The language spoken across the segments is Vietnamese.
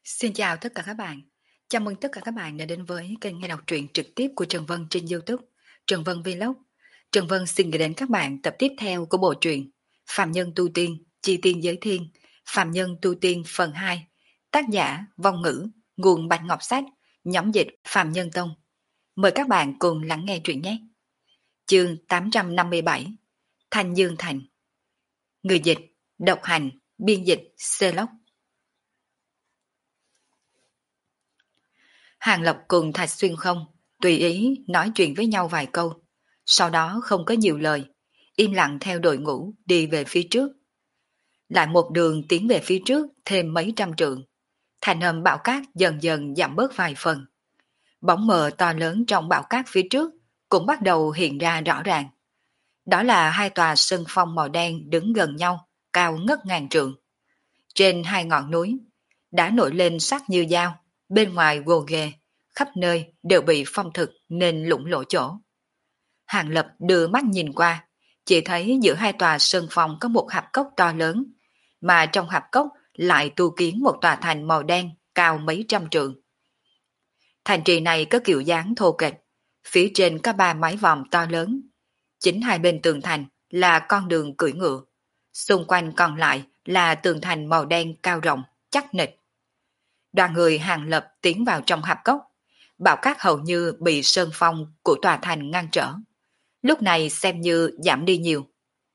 Xin chào tất cả các bạn. Chào mừng tất cả các bạn đã đến với kênh nghe đọc truyện trực tiếp của Trần Vân trên YouTube, Trần Vân Vlog. Trần Vân xin gửi đến các bạn tập tiếp theo của bộ truyện Phạm Nhân Tu Tiên, Chi Tiên Giới Thiên, Phạm Nhân Tu Tiên phần 2, tác giả Vong Ngữ, nguồn Bạch Ngọc Sách, nhóm dịch Phạm Nhân Tông. Mời các bạn cùng lắng nghe truyện nhé. Chương 857, Thanh Dương Thành. Người dịch, độc hành, biên dịch, Clock. Hàng Lập cùng Thạch Xuyên không, tùy ý nói chuyện với nhau vài câu, sau đó không có nhiều lời, im lặng theo đội ngũ đi về phía trước. Lại một đường tiến về phía trước thêm mấy trăm trượng, thành âm bão cát dần dần giảm bớt vài phần. Bóng mờ to lớn trong bão cát phía trước cũng bắt đầu hiện ra rõ ràng. Đó là hai tòa sân phong màu đen đứng gần nhau, cao ngất ngàn trượng. Trên hai ngọn núi, đã nổi lên sắc như dao, bên ngoài gồ ghề, khắp nơi đều bị phong thực nên lũng lỗ chỗ. Hàng Lập đưa mắt nhìn qua, chỉ thấy giữa hai tòa sơn phong có một hạp cốc to lớn, mà trong hạp cốc lại tu kiến một tòa thành màu đen cao mấy trăm trượng. Thành trì này có kiểu dáng thô kệch, phía trên có ba mái vòm to lớn. Chính hai bên tường thành là con đường cưỡi ngựa, xung quanh còn lại là tường thành màu đen cao rộng, chắc nịch. Đoàn người Hàng Lập tiến vào trong hạp cốc, bão cát hầu như bị sơn phong của tòa thành ngăn trở. Lúc này xem như giảm đi nhiều.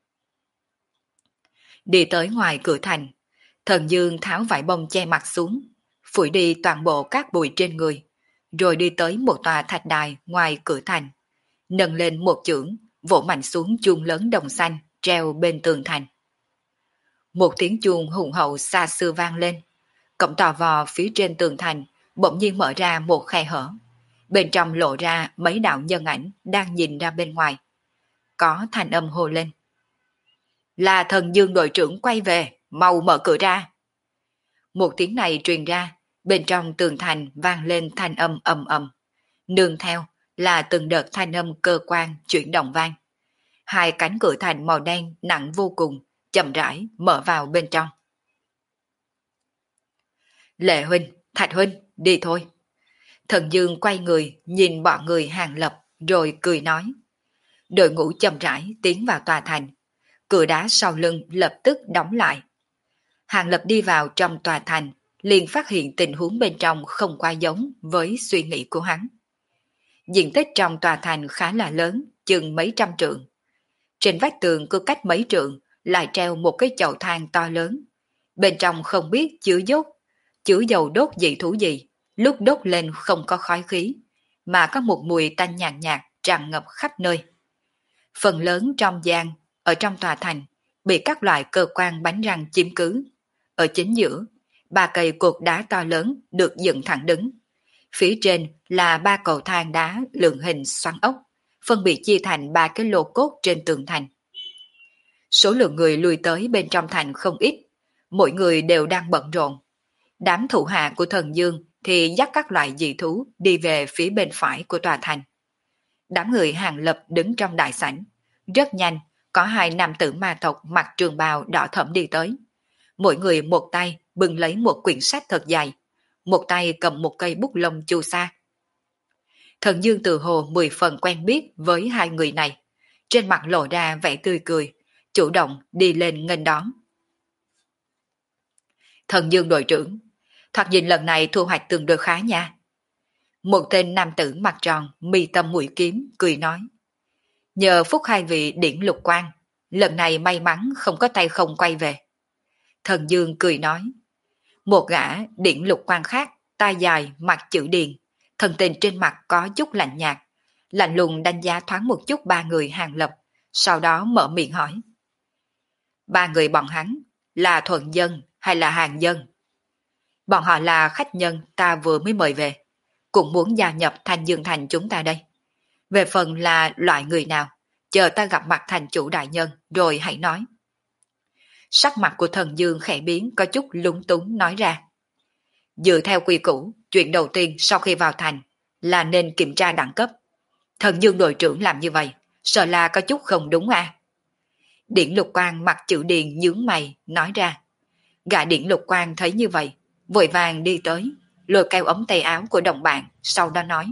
Đi tới ngoài cửa thành, Thần Dương tháo vải bông che mặt xuống, phủi đi toàn bộ các bụi trên người, rồi đi tới một tòa thạch đài ngoài cửa thành, nâng lên một chưởng, vỗ mạnh xuống chuông lớn đồng xanh treo bên tường thành. Một tiếng chuông hùng hậu xa xưa vang lên, cổng tò vò phía trên tường thành bỗng nhiên mở ra một khe hở. Bên trong lộ ra mấy đạo nhân ảnh đang nhìn ra bên ngoài. Có thanh âm hô lên: "Là Thần Dương đội trưởng quay về, mau mở cửa ra." Một tiếng này truyền ra, bên trong tường thành vang lên thanh âm ầm ầm. Nương theo là từng đợt thanh âm cơ quan chuyển động vang. Hai cánh cửa thành màu đen nặng vô cùng, chậm rãi mở vào bên trong. "Lệ huynh, Thạch huynh, đi thôi." Thần Dương quay người nhìn bọn người Hàng Lập rồi cười nói. Đội ngũ chậm rãi tiến vào tòa thành, cửa đá sau lưng lập tức đóng lại. Hàng Lập đi vào trong tòa thành, liền phát hiện tình huống bên trong không quá giống với suy nghĩ của hắn. Diện tích trong tòa thành khá là lớn, chừng mấy trăm trượng. Trên vách tường cứ cách mấy trượng lại treo một cái chậu than to lớn. Bên trong không biết chứa dầu đốt dị thú gì, lúc đốt lên không có khói khí, mà có một mùi tanh nhàn nhạt tràn ngập khắp nơi. Phần lớn trong gian, ở trong tòa thành, bị các loại cơ quan bánh răng chiếm cứ. Ở chính giữa, ba cây cột đá to lớn được dựng thẳng đứng. Phía trên là ba cầu thang đá lượng hình xoắn ốc, phân biệt chia thành ba cái lô cốt trên tường thành. Số lượng người lui tới bên trong thành không ít, mỗi người đều đang bận rộn. Đám thủ hạ của Thần Dương thì dắt các loại dị thú đi về phía bên phải của tòa thành. Đám người Hàng Lập đứng trong đại sảnh. Rất nhanh, có hai nam tử ma tộc mặc trường bào đỏ thẫm đi tới. Mỗi người một tay bưng lấy một quyển sách thật dài, một tay cầm một cây bút lông chu sa. Thần Dương tự hồ 10 phần quen biết với hai người này, trên mặt lộ ra vẻ tươi cười, chủ động đi lên nghênh đón. "Thần Dương đội trưởng, thoạt nhìn lần này thu hoạch tương đối khá nha." Một tên nam tử mặt tròn, mi tâm mũi kiếm, cười nói. "Nhờ phúc hai vị điển lục quan, lần này may mắn không có tay không quay về." Thần Dương cười nói. Một gã điển lục quan khác, tai dài, mặt chữ điền, thần tình trên mặt có chút lạnh nhạt, lạnh lùng đánh giá thoáng một chút ba người Hàng Lập, sau đó mở miệng hỏi. "Ba người bọn hắn là thuần dân hay là hàng dân?" "Bọn họ là khách nhân ta vừa mới mời về, cũng muốn gia nhập Thanh Dương Thành chúng ta đây. Về phần là loại người nào, chờ ta gặp mặt thành chủ đại nhân rồi hãy nói." Sắc mặt của Thần Dương khẽ biến có chút lúng túng nói ra. "Dựa theo quy củ, chuyện đầu tiên sau khi vào thành là nên kiểm tra đẳng cấp. Thần Dương đội trưởng làm như vậy, sợ là có chút không đúng à?" Điển lục quan mặt chữ điền nhướng mày nói ra. Gã điển lục quan thấy như vậy, vội vàng đi tới, lôi kéo ống tay áo của đồng bạn, sau đó nói.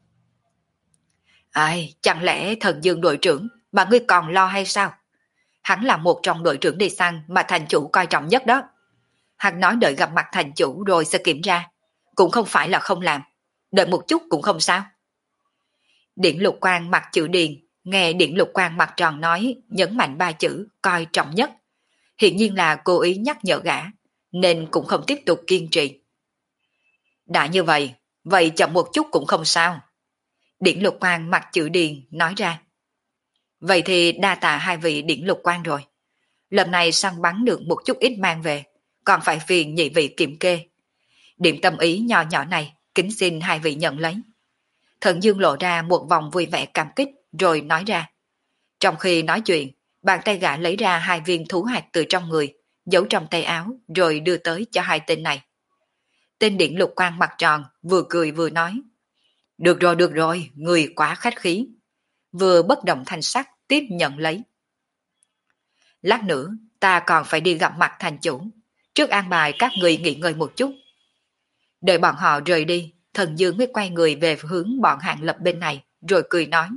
Ai, chẳng lẽ thần dương đội trưởng mà ngươi còn lo hay sao? Hắn là một trong đội trưởng đi săn mà thành chủ coi trọng nhất đó. Hắn nói đợi gặp mặt thành chủ rồi sẽ kiểm tra. Cũng không phải là không làm. Đợi một chút cũng không sao. Điển Lục Quang mặt chữ Điền, nghe Điển Lục Quang mặt tròn nói, nhấn mạnh ba chữ coi trọng nhất. Hiện nhiên là cố ý nhắc nhở gã, nên cũng không tiếp tục kiên trì. Đã như vậy, vậy chậm một chút cũng không sao. Điển Lục Quang mặt chữ Điền nói ra. Vậy thì đa tạ hai vị Điển Lục Quang rồi. Lần này săn bắn được một chút ít mang về, còn phải phiền nhị vị kiểm kê. Điểm tâm ý nhỏ nhỏ này, kính xin hai vị nhận lấy. Thần Dương lộ ra một vòng vui vẻ cảm kích rồi nói ra. Trong khi nói chuyện, bàn tay gã lấy ra hai viên thú hạt từ trong người, giấu trong tay áo rồi đưa tới cho hai tên này. Tên Điển Lục Quang mặt tròn, vừa cười vừa nói. Được rồi, người quá khách khí. Vừa bất động thanh sắc tiếp nhận lấy. Lát nữa, ta còn phải đi gặp mặt thành chủ. Trước an bài các người nghỉ ngơi một chút. Đợi bọn họ rời đi, Thần Dương mới quay người về hướng bọn Hàng Lập bên này, rồi cười nói.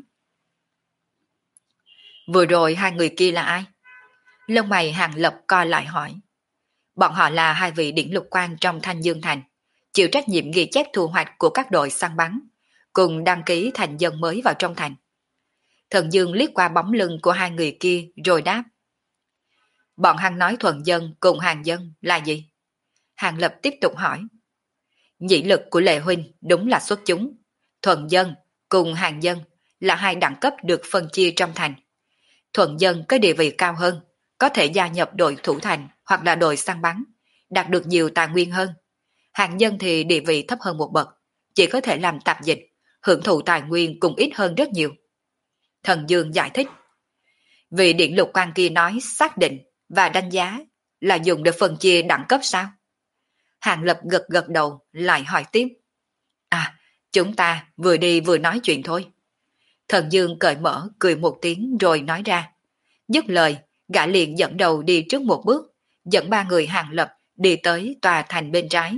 Vừa rồi hai người kia là ai? Lông mày Hàng Lập co lại hỏi. Bọn họ là hai vị Điển Lục Quan trong Thanh Dương Thành, chịu trách nhiệm ghi chép thu hoạch của các đội săn bắn, cùng đăng ký thành dân mới vào trong thành. Thần Dương liếc qua bóng lưng của hai người kia rồi đáp. Bọn hắn nói thuần dân cùng hàng dân là gì? Hàng Lập tiếp tục hỏi. Nhĩ lực của Lệ Huynh đúng là xuất chúng. Thuần dân cùng hàng dân là hai đẳng cấp được phân chia trong thành. Thuần dân có địa vị cao hơn, có thể gia nhập đội thủ thành hoặc là đội săn bắn, đạt được nhiều tài nguyên hơn. Hàng dân thì địa vị thấp hơn một bậc, chỉ có thể làm tạp dịch, hưởng thụ tài nguyên cũng ít hơn rất nhiều. Thần Dương giải thích. Vị Điển Lục Quan kia nói xác định và đánh giá là dùng để phân chia đẳng cấp sao? Hàng Lập gật gật đầu lại hỏi tiếp. À, chúng ta vừa đi vừa nói chuyện thôi. Thần Dương cởi mở cười một tiếng rồi nói ra. Dứt lời, gã liền dẫn đầu đi trước một bước, dẫn ba người Hàng Lập đi tới tòa thành bên trái.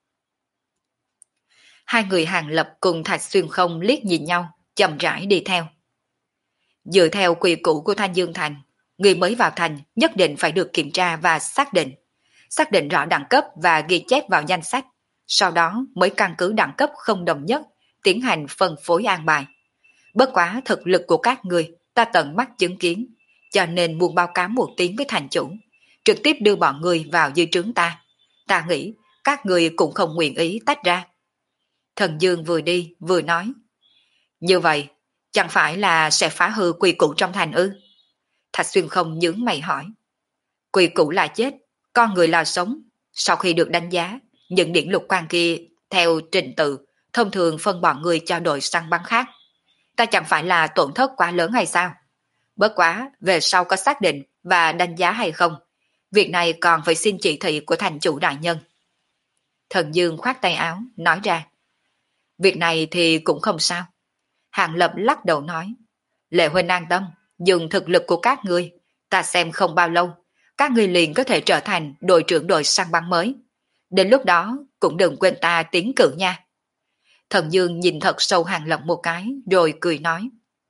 Hai người Hàng Lập cùng Thạch Xuyên Không liếc nhìn nhau, chậm rãi đi theo. Dựa theo quy củ của Thanh Dương Thành, người mới vào thành nhất định phải được kiểm tra và xác định rõ đẳng cấp và ghi chép vào danh sách, sau đó mới căn cứ đẳng cấp không đồng nhất, tiến hành phân phối an bài. Bất quá thực lực của các người ta tận mắt chứng kiến, cho nên muốn báo cáo một tiếng với thành chủ, trực tiếp đưa bọn người vào dưới trướng ta. Ta nghĩ các người cũng không nguyện ý tách ra. Thần Dương vừa đi vừa nói. Như vậy, chẳng phải là sẽ phá hư quy củ trong thành ư? Thạch Xuyên Không nhướng mày hỏi. Quy củ là chết, con người là sống. Sau khi được đánh giá, những Điển Lục Quan kia theo trình tự thông thường phân bọn người cho đội săn bắn khác. Ta chẳng phải là tổn thất quá lớn hay sao? Bất quá, về sau có xác định và đánh giá hay không, việc này còn phải xin chỉ thị của thành chủ đại nhân. Thần Dương khoát tay áo, nói ra. Việc này thì cũng không sao. Hàng Lập lắc đầu nói. Lệ Huynh an tâm, dùng thực lực của các ngươi, ta xem không bao lâu, các ngươi liền có thể trở thành đội trưởng đội săn bắn mới. Đến lúc đó cũng đừng quên ta tiến cử nha. Thần Dương nhìn thật sâu Hàng Lập một cái rồi cười nói.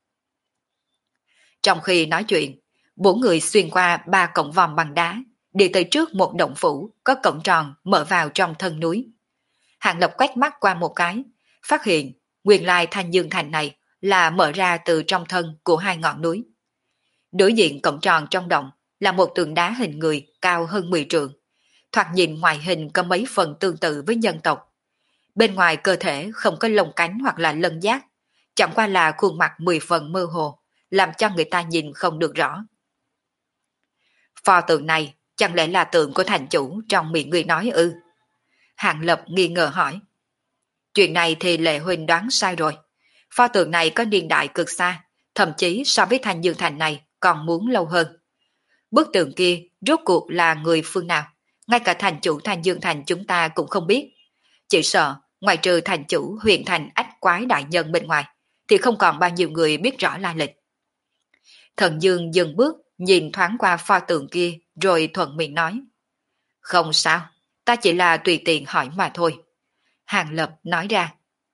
Trong khi nói chuyện, bốn người xuyên qua ba cổng vòm bằng đá, đi tới trước một động phủ có cổng tròn mở vào trong thân núi. Hàng Lập quét mắt qua một cái, phát hiện nguyên lai Thanh Dương Thành này là mở ra từ trong thân của hai ngọn núi. Đối diện cổng tròn trong động là một tường đá hình người cao hơn 10 trượng, thoạt nhìn ngoại hình có mấy phần tương tự với nhân tộc. Bên ngoài cơ thể không có lông cánh hoặc là lân giác, chẳng qua là khuôn mặt 10 phần mơ hồ, làm cho người ta nhìn không được rõ. Pho tượng này chẳng lẽ là tượng của thành chủ trong miệng người nói ư? Hàng Lập nghi ngờ hỏi. Chuyện này thì Lệ Huynh đoán sai rồi. Pho tượng này có niên đại cực xa, thậm chí so với Thanh Dương Thành này còn muốn lâu hơn. Bức tượng kia rốt cuộc là người phương nào? Ngay cả thành chủ Thanh Dương Thành chúng ta cũng không biết. Chỉ sợ, ngoài trừ thành chủ huyện thành ách quái đại nhân bên ngoài, thì không còn bao nhiêu người biết rõ lai lịch. Thần Dương dừng bước, nhìn thoáng qua pho tượng kia, rồi thuận miệng nói. Không sao, ta chỉ là tùy tiện hỏi mà thôi. Hàng Lập nói ra.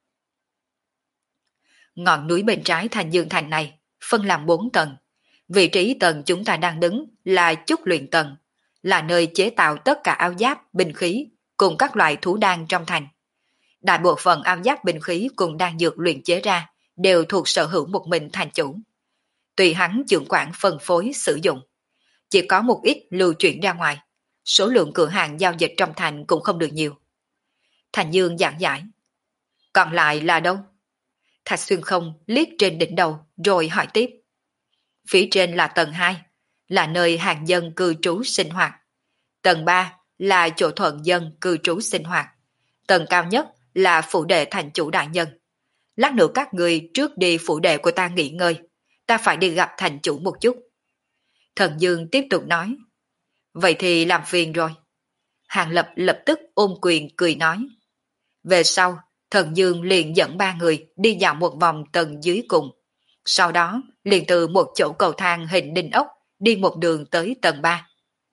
Ngọn núi bên trái Thành Dương Thành này phân làm 4 tầng. Vị trí tầng chúng ta đang đứng là chúc luyện tầng, là nơi chế tạo tất cả áo giáp, binh khí cùng các loại thú đan trong thành. Đại bộ phận áo giáp binh khí cùng đan dược luyện chế ra đều thuộc sở hữu một mình thành chủ. Tùy hắn trưởng quản phân phối sử dụng. Chỉ có một ít lưu chuyển ra ngoài. Số lượng cửa hàng giao dịch trong thành cũng không được nhiều. Thành Dương giảng giải. Còn lại là đâu? Thạch Xuyên Không liếc trên đỉnh đầu rồi hỏi tiếp. Phía trên là tầng 2, là nơi hàng dân cư trú sinh hoạt. Tầng 3 là chỗ thuận dân cư trú sinh hoạt. Tầng cao nhất là phủ đệ thành chủ đại nhân. Lát nữa các người trước đi phủ đệ của ta nghỉ ngơi. Ta phải đi gặp thành chủ một chút. Thần Dương tiếp tục nói. Vậy thì làm phiền rồi. Hàng Lập lập tức ôm quyền cười nói. Về sau, Thần Dương liền dẫn 3 người đi dạo một vòng tầng dưới cùng. Sau đó, liền từ một chỗ cầu thang hình đinh ốc đi một đường tới tầng 3.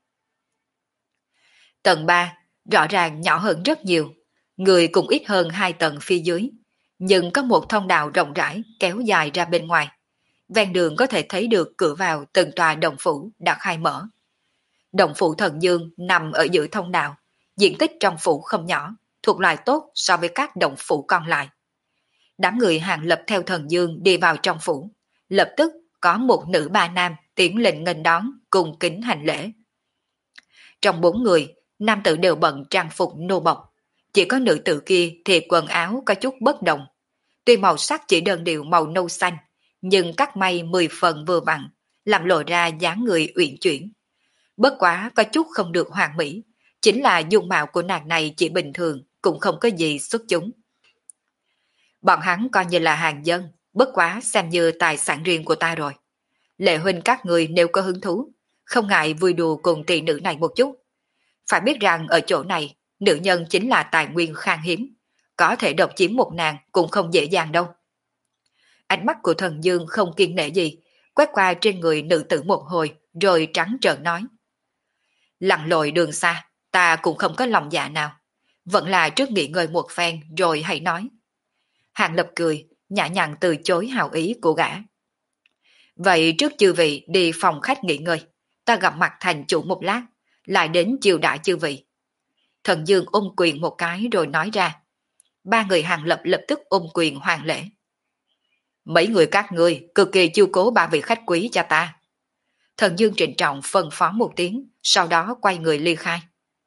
Tầng 3 rõ ràng nhỏ hơn rất nhiều, người cũng ít hơn 2 tầng phía dưới, nhưng có một thông đạo rộng rãi kéo dài ra bên ngoài. Ven đường có thể thấy được cửa vào từng tòa động phủ đã khai mở. Động phủ Thần Dương nằm ở giữa thông đạo, diện tích trong phủ không nhỏ, thuộc loại tốt so với các động phủ còn lại. Đám người Hàng Lập theo Thần Dương đi vào trong phủ, lập tức có một nữ 3 nam tiến lên nghênh đón cùng kính hành lễ. Trong 4 người, nam tử đều bận trang phục nô bộc, chỉ có nữ tử kia thì quần áo có chút bất đồng. Tuy màu sắc chỉ đơn điệu màu nâu xanh, nhưng cắt may 10 phần vừa vặn, làm lộ ra dáng người uyển chuyển. Bất quá có chút không được hoàn mỹ, chính là dung mạo của nàng này chỉ bình thường, cũng không có gì xuất chúng. Bọn hắn coi như là hàng dân, bất quá xem như tài sản riêng của ta rồi. Lệ huynh các người nếu có hứng thú, không ngại vui đùa cùng tỷ nữ này một chút. Phải biết rằng ở chỗ này, nữ nhân chính là tài nguyên khan hiếm, có thể độc chiếm một nàng cũng không dễ dàng đâu. Ánh mắt của Thần Dương không kiêng nể gì, quét qua trên người nữ tử một hồi, rồi trắng trợn nói. Lặn lội đường xa, ta cũng không có lòng dạ nào. Vẫn là trước nghỉ ngơi một phen rồi hãy nói. Hàng Lập cười, nhã nhặn từ chối hào ý của gã. Vậy trước chư vị đi phòng khách nghỉ ngơi, ta gặp mặt thành chủ một lát, lại đến chiều đãi chư vị. Thần Dương ôm quyền một cái rồi nói ra. 3 người Hàng Lập lập tức ôm quyền hoàn lễ. Mấy người các ngươi cực kỳ chiêu cố 3 vị khách quý cho ta. Thần Dương trịnh trọng phân phó một tiếng, sau đó quay người ly khai.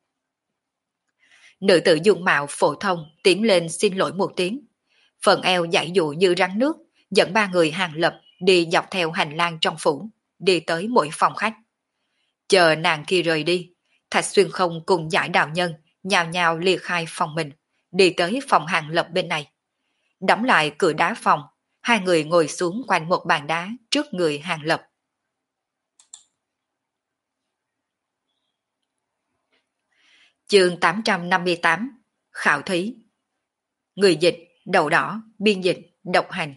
Nữ tử dung mạo phổ thông tiến lên xin lỗi một tiếng. Phần eo giãy dụ như rắn nước, dẫn 3 người Hàng Lập đi dọc theo hành lang trong phủ, đi tới mỗi phòng khách. Chờ nàng kia rời đi, Thạch Xuyên Không cùng Giải đạo nhân nhào nhào ly khai phòng mình, đi tới phòng Hàng Lập bên này. Đóng lại cửa đá phòng, 2 người ngồi xuống quanh một bàn đá trước người Hàng Lập. Chương 858 Khảo thí. Người dịch, Đậu Đỏ, biên dịch, Độc Hành.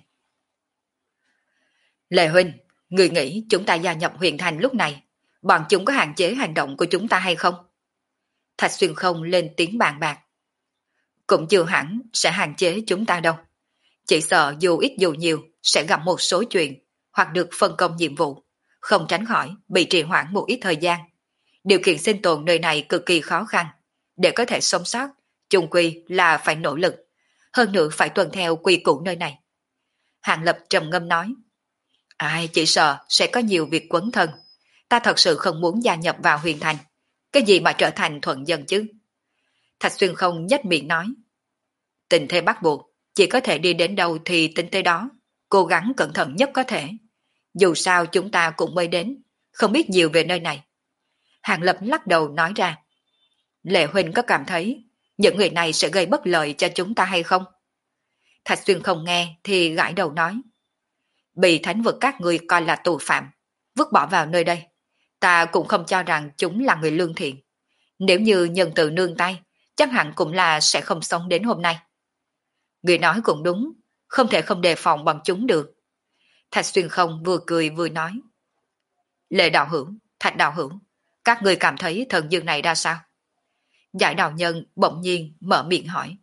Lệ huynh, người nghĩ chúng ta gia nhập huyện thành lúc này, bọn chúng có hạn chế hành động của chúng ta hay không? Thạch Xuyên Không lên tiếng bàn bạc. Cũng chưa hẳn sẽ hạn chế chúng ta đâu. Chỉ sợ dù ít dù nhiều sẽ gặp một số chuyện hoặc được phân công nhiệm vụ, không tránh khỏi bị trì hoãn một ít thời gian. Điều kiện sinh tồn nơi này cực kỳ khó khăn. Để có thể sống sót, chung quy là phải nỗ lực. Hơn nữa phải tuân theo quy củ nơi này. Hàng Lập trầm ngâm nói. Ai chỉ sợ sẽ có nhiều việc quấn thân. Ta thật sự không muốn gia nhập vào huyền thành. Cái gì mà trở thành thuận dân chứ? Thạch Xuyên Không nhếch miệng nói. Tình thế bắt buộc, chỉ có thể đi đến đâu thì tính tới đó. Cố gắng cẩn thận nhất có thể. Dù sao chúng ta cũng mới đến, không biết nhiều về nơi này. Hàng Lập lắc đầu nói ra. Lệ huynh có cảm thấy những người này sẽ gây bất lợi cho chúng ta hay không? Thạch Xuyên Không nghe thì gãi đầu nói. Bị thánh vực các người coi là tù phạm, vứt bỏ vào nơi đây. Ta cũng không cho rằng chúng là người lương thiện. Nếu như nhân từ nương tay, chắc hẳn cũng là sẽ không sống đến hôm nay. Người nói cũng đúng, không thể không đề phòng bằng chúng được. Thạch Xuyên Không vừa cười vừa nói. Lệ đạo hữu, Thạch đạo hữu, các người cảm thấy thần dương này ra sao? Giải đạo nhân bỗng nhiên mở miệng hỏi.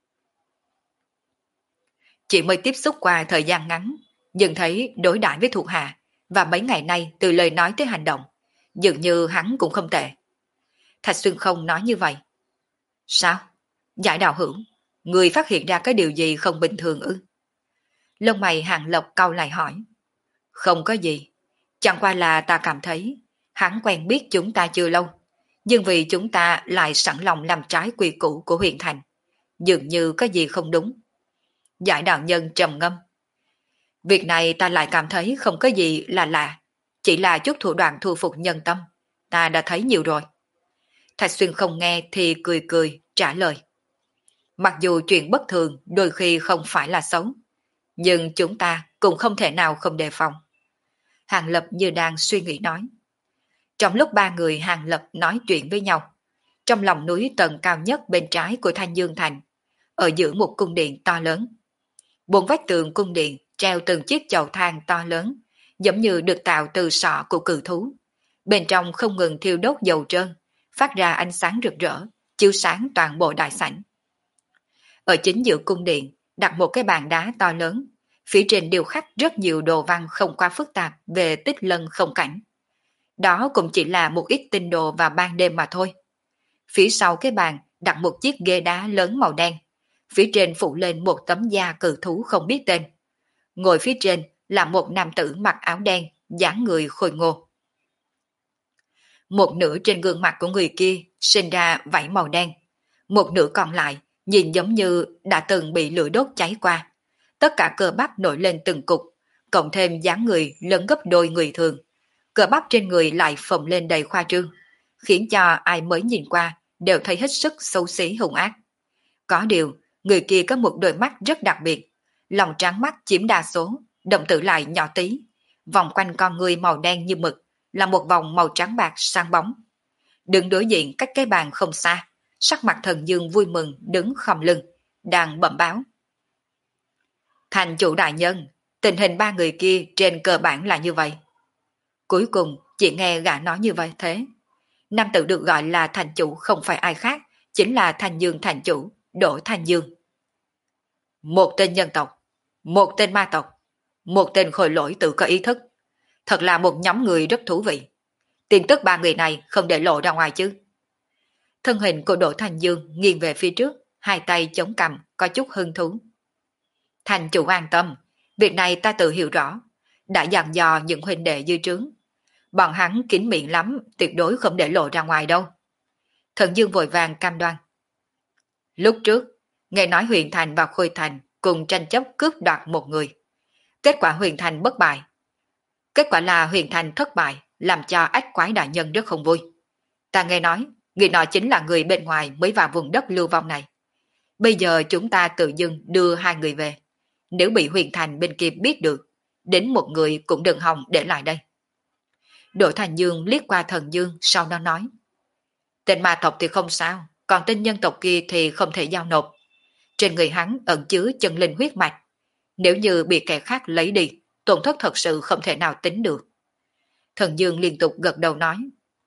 Chỉ mới tiếp xúc qua thời gian ngắn, nhưng thấy đối đãi với thuộc hạ, và mấy ngày nay từ lời nói tới hành động, dường như hắn cũng không tệ. Thạch Xuyên không nói như vậy. Sao? Giải đạo hữu, người phát hiện ra cái điều gì không bình thường ư? Lông mày Hàng Lập cau lại hỏi. Không có gì, chẳng qua là ta cảm thấy hắn quen biết chúng ta chưa lâu, nhưng vì chúng ta lại sẵn lòng làm trái quy củ của huyện thành, dường như có gì không đúng. Giải đạo nhân trầm ngâm. Việc này ta lại cảm thấy không có gì là lạ, chỉ là chút thủ đoạn thu phục nhân tâm, ta đã thấy nhiều rồi. Thạch Xuyên không nghe thì cười cười trả lời. Mặc dù chuyện bất thường đôi khi không phải là xấu, nhưng chúng ta cũng không thể nào không đề phòng. Hàng Lập như đang suy nghĩ nói. Trong lúc ba người Hàng Lập nói chuyện với nhau, trong lòng núi tầng cao nhất bên trái của Thanh Dương Thành, ở giữa một cung điện to lớn. Bốn vách tường cung điện treo từng chiếc chậu than to lớn, giống như được tạo từ sọ của cự thú. Bên trong không ngừng thiêu đốt dầu trơn, phát ra ánh sáng rực rỡ, chiếu sáng toàn bộ đại sảnh. Ở chính giữa cung điện đặt một cái bàn đá to lớn, phía trên điêu khắc rất nhiều đồ văn không quá phức tạp về tích lân không cảnh. Đó cũng chỉ là một ít tinh đồ vào ban đêm mà thôi. Phía sau cái bàn đặt một chiếc ghế đá lớn màu đen, phía trên phủ lên một tấm da cự thú không biết tên. Ngồi phía trên là một nam tử mặc áo đen, dáng người khôi ngô. Một nửa trên gương mặt của người kia sinh ra vảy màu đen, một nửa còn lại nhìn giống như đã từng bị lửa đốt cháy qua. Tất cả cơ bắp nổi lên từng cục, cộng thêm dáng người lớn gấp đôi người thường. Cơ bắp trên người lại phồng lên đầy khoa trương, khiến cho ai mới nhìn qua đều thấy hết sức xấu xí hung ác. Có điều, người kia có một đôi mắt rất đặc biệt, lòng trắng mắt chiếm đa số, động tử lại nhỏ tí. Vòng quanh con người màu đen như mực là một vòng màu trắng bạc sáng bóng. Đứng đối diện cách cái bàn không xa, sắc mặt Thần Dương vui mừng đứng khom lưng, đang bẩm báo. Thành chủ đại nhân, tình hình ba người kia trên cơ bản là như vậy. Cuối cùng chỉ nghe gã nói như vậy thế. Nam tử được gọi là thành chủ không phải ai khác, chính là Thanh Dương thành chủ, Đỗ Thanh Dương. Một tên nhân tộc, một tên ma tộc, một tên khôi lỗi tự có ý thức. Thật là một nhóm người rất thú vị. Tin tức ba người này không để lộ ra ngoài chứ. Thân hình của Đỗ Thanh Dương nghiêng về phía trước, hai tay chống cằm, có chút hứng thú. Thành chủ an tâm, việc này ta tự hiểu rõ, đã dặn dò những huynh đệ dưới trướng. Bọn hắn kín miệng lắm, tuyệt đối không để lộ ra ngoài đâu. Thần Dương vội vàng cam đoan. Lúc trước, nghe nói Huyền Thành và Khôi Thành cùng tranh chấp cướp đoạt một người. Kết quả Huyền Thành bất bại. Kết quả là Huyền Thành thất bại, làm cho Ách Quái đại nhân rất không vui. Ta nghe nói, người nọ chính là người bên ngoài mới vào vùng đất lưu vong này. Bây giờ chúng ta tự dưng đưa hai người về. Nếu bị Huyền Thành bên kia biết được, đến một người cũng đừng hòng để lại đây. Đỗ Thành Dương liếc qua Thần Dương, sau đó nói. Tên ma tộc thì không sao, còn tên nhân tộc kia thì không thể giao nộp. Trên người hắn ẩn chứa chân linh huyết mạch. Nếu như bị kẻ khác lấy đi, tổn thất thật sự không thể nào tính được. Thần Dương liên tục gật đầu nói.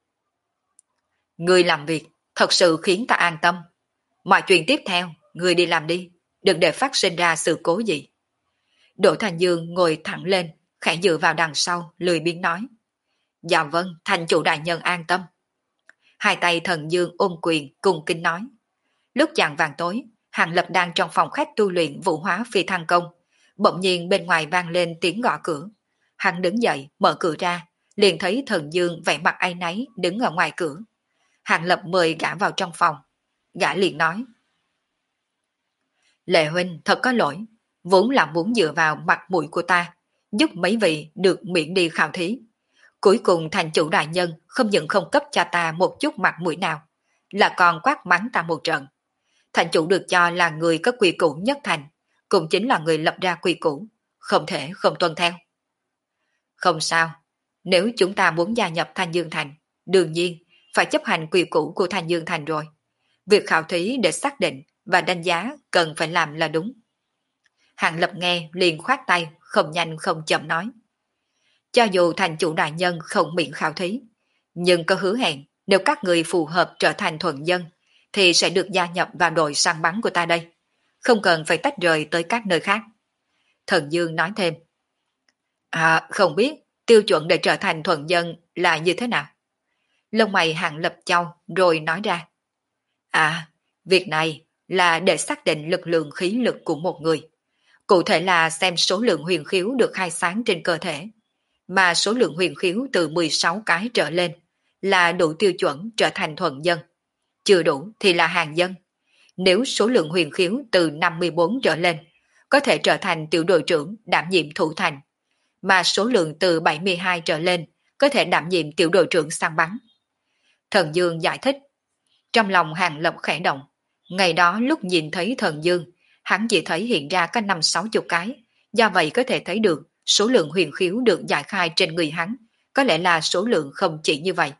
Ngươi làm việc thật sự khiến ta an tâm. Mọi chuyện tiếp theo, ngươi đi làm đi, đừng để phát sinh ra sự cố gì. Đỗ Thành Dương ngồi thẳng lên, khẽ dựa vào đằng sau, lười biếng nói. Dạ vâng, thành chủ đại nhân an tâm. Hai tay Thần Dương ôm quyền cùng kinh nói. Lúc chạng vàng tối, Hàng Lập đang trong phòng khách tu luyện vũ hóa phi thăng công. Bỗng nhiên bên ngoài vang lên tiếng gõ cửa. Hắn đứng dậy, mở cửa ra, liền thấy Thần Dương vẻ mặt áy náy đứng ở ngoài cửa. Hàng Lập mời gã vào trong phòng. Gã liền nói. Lệ huynh thật có lỗi, vốn là muốn dựa vào mặt mũi của ta, giúp mấy vị được miễn đi khảo thí. Cuối cùng thành chủ đại nhân không những không cấp cho ta một chút mặt mũi nào, là còn quát mắng ta một trận. Thành chủ được cho là người có quy củ nhất thành, cũng chính là người lập ra quy củ, không thể không tuân theo. Không sao, nếu chúng ta muốn gia nhập Thanh Dương Thành, đương nhiên phải chấp hành quy củ của Thanh Dương Thành rồi. Việc khảo thí để xác định và đánh giá cần phải làm là đúng. Hàng Lập nghe liền khoát tay, không nhanh không chậm nói. Cho dù thành chủ đại nhân không miễn khảo thí, nhưng có hứa hẹn nếu các người phù hợp trở thành thuần dân, thì sẽ được gia nhập vào đội săn bắn của ta đây. Không cần phải tách rời tới các nơi khác. Thần Dương nói thêm. Không biết tiêu chuẩn để trở thành thuần dân là như thế nào? Lông mày Hàng Lập chau rồi nói ra. Việc này là để xác định lực lượng khí lực của một người. Cụ thể là xem số lượng huyền khiếu được khai sáng trên cơ thể. Mà số lượng huyền khiếu từ 16 cái trở lên là đủ tiêu chuẩn trở thành thuần dân. Chưa đủ thì là hàng dân. Nếu số lượng huyền khiếu từ 54 trở lên, có thể trở thành tiểu đội trưởng đảm nhiệm thủ thành. Mà số lượng từ 72 trở lên, có thể đảm nhiệm tiểu đội trưởng săn bắn. Thần Dương giải thích. Trong lòng Hàng Lập khẽ động. Ngày đó lúc nhìn thấy Thần Dương, hắn chỉ thấy hiện ra có 5-60 cái. Do vậy có thể thấy được số lượng huyền khiếu được giải khai trên người hắn, có lẽ là số lượng không chỉ như vậy.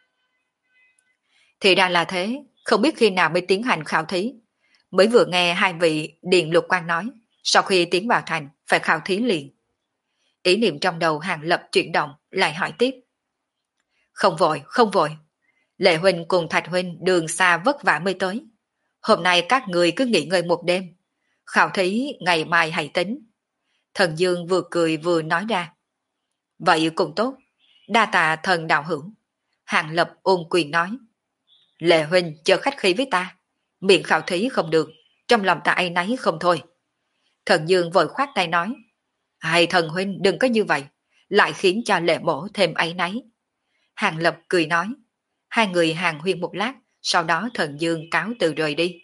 Thì ra là thế, không biết khi nào mới tiến hành khảo thí. Mới vừa nghe hai vị Điện Lục Quan nói, sau khi tiến vào thành phải khảo thí liền. Ý niệm trong đầu Hàng Lập chuyển động, lại hỏi tiếp. Không vội, không vội. Lệ huynh cùng Thạch huynh đường xa vất vả mới tới. Hôm nay các người cứ nghỉ ngơi một đêm. Khảo thí ngày mai hãy tính. Thần Dương vừa cười vừa nói ra. Vậy cũng tốt. Đa tạ thần đạo hữu. Hàng Lập ôn quyền nói. Lệ huynh chờ khách khí với ta. Miệng khảo thí không được. Trong lòng ta áy náy không thôi. Thần Dương vội khoát tay nói. Hay thần huynh đừng có như vậy. Lại khiến cho Lệ mổ thêm áy náy. Hàng Lập cười nói. Hai người hàng huyên một lát. Sau đó Thần Dương cáo từ rời đi.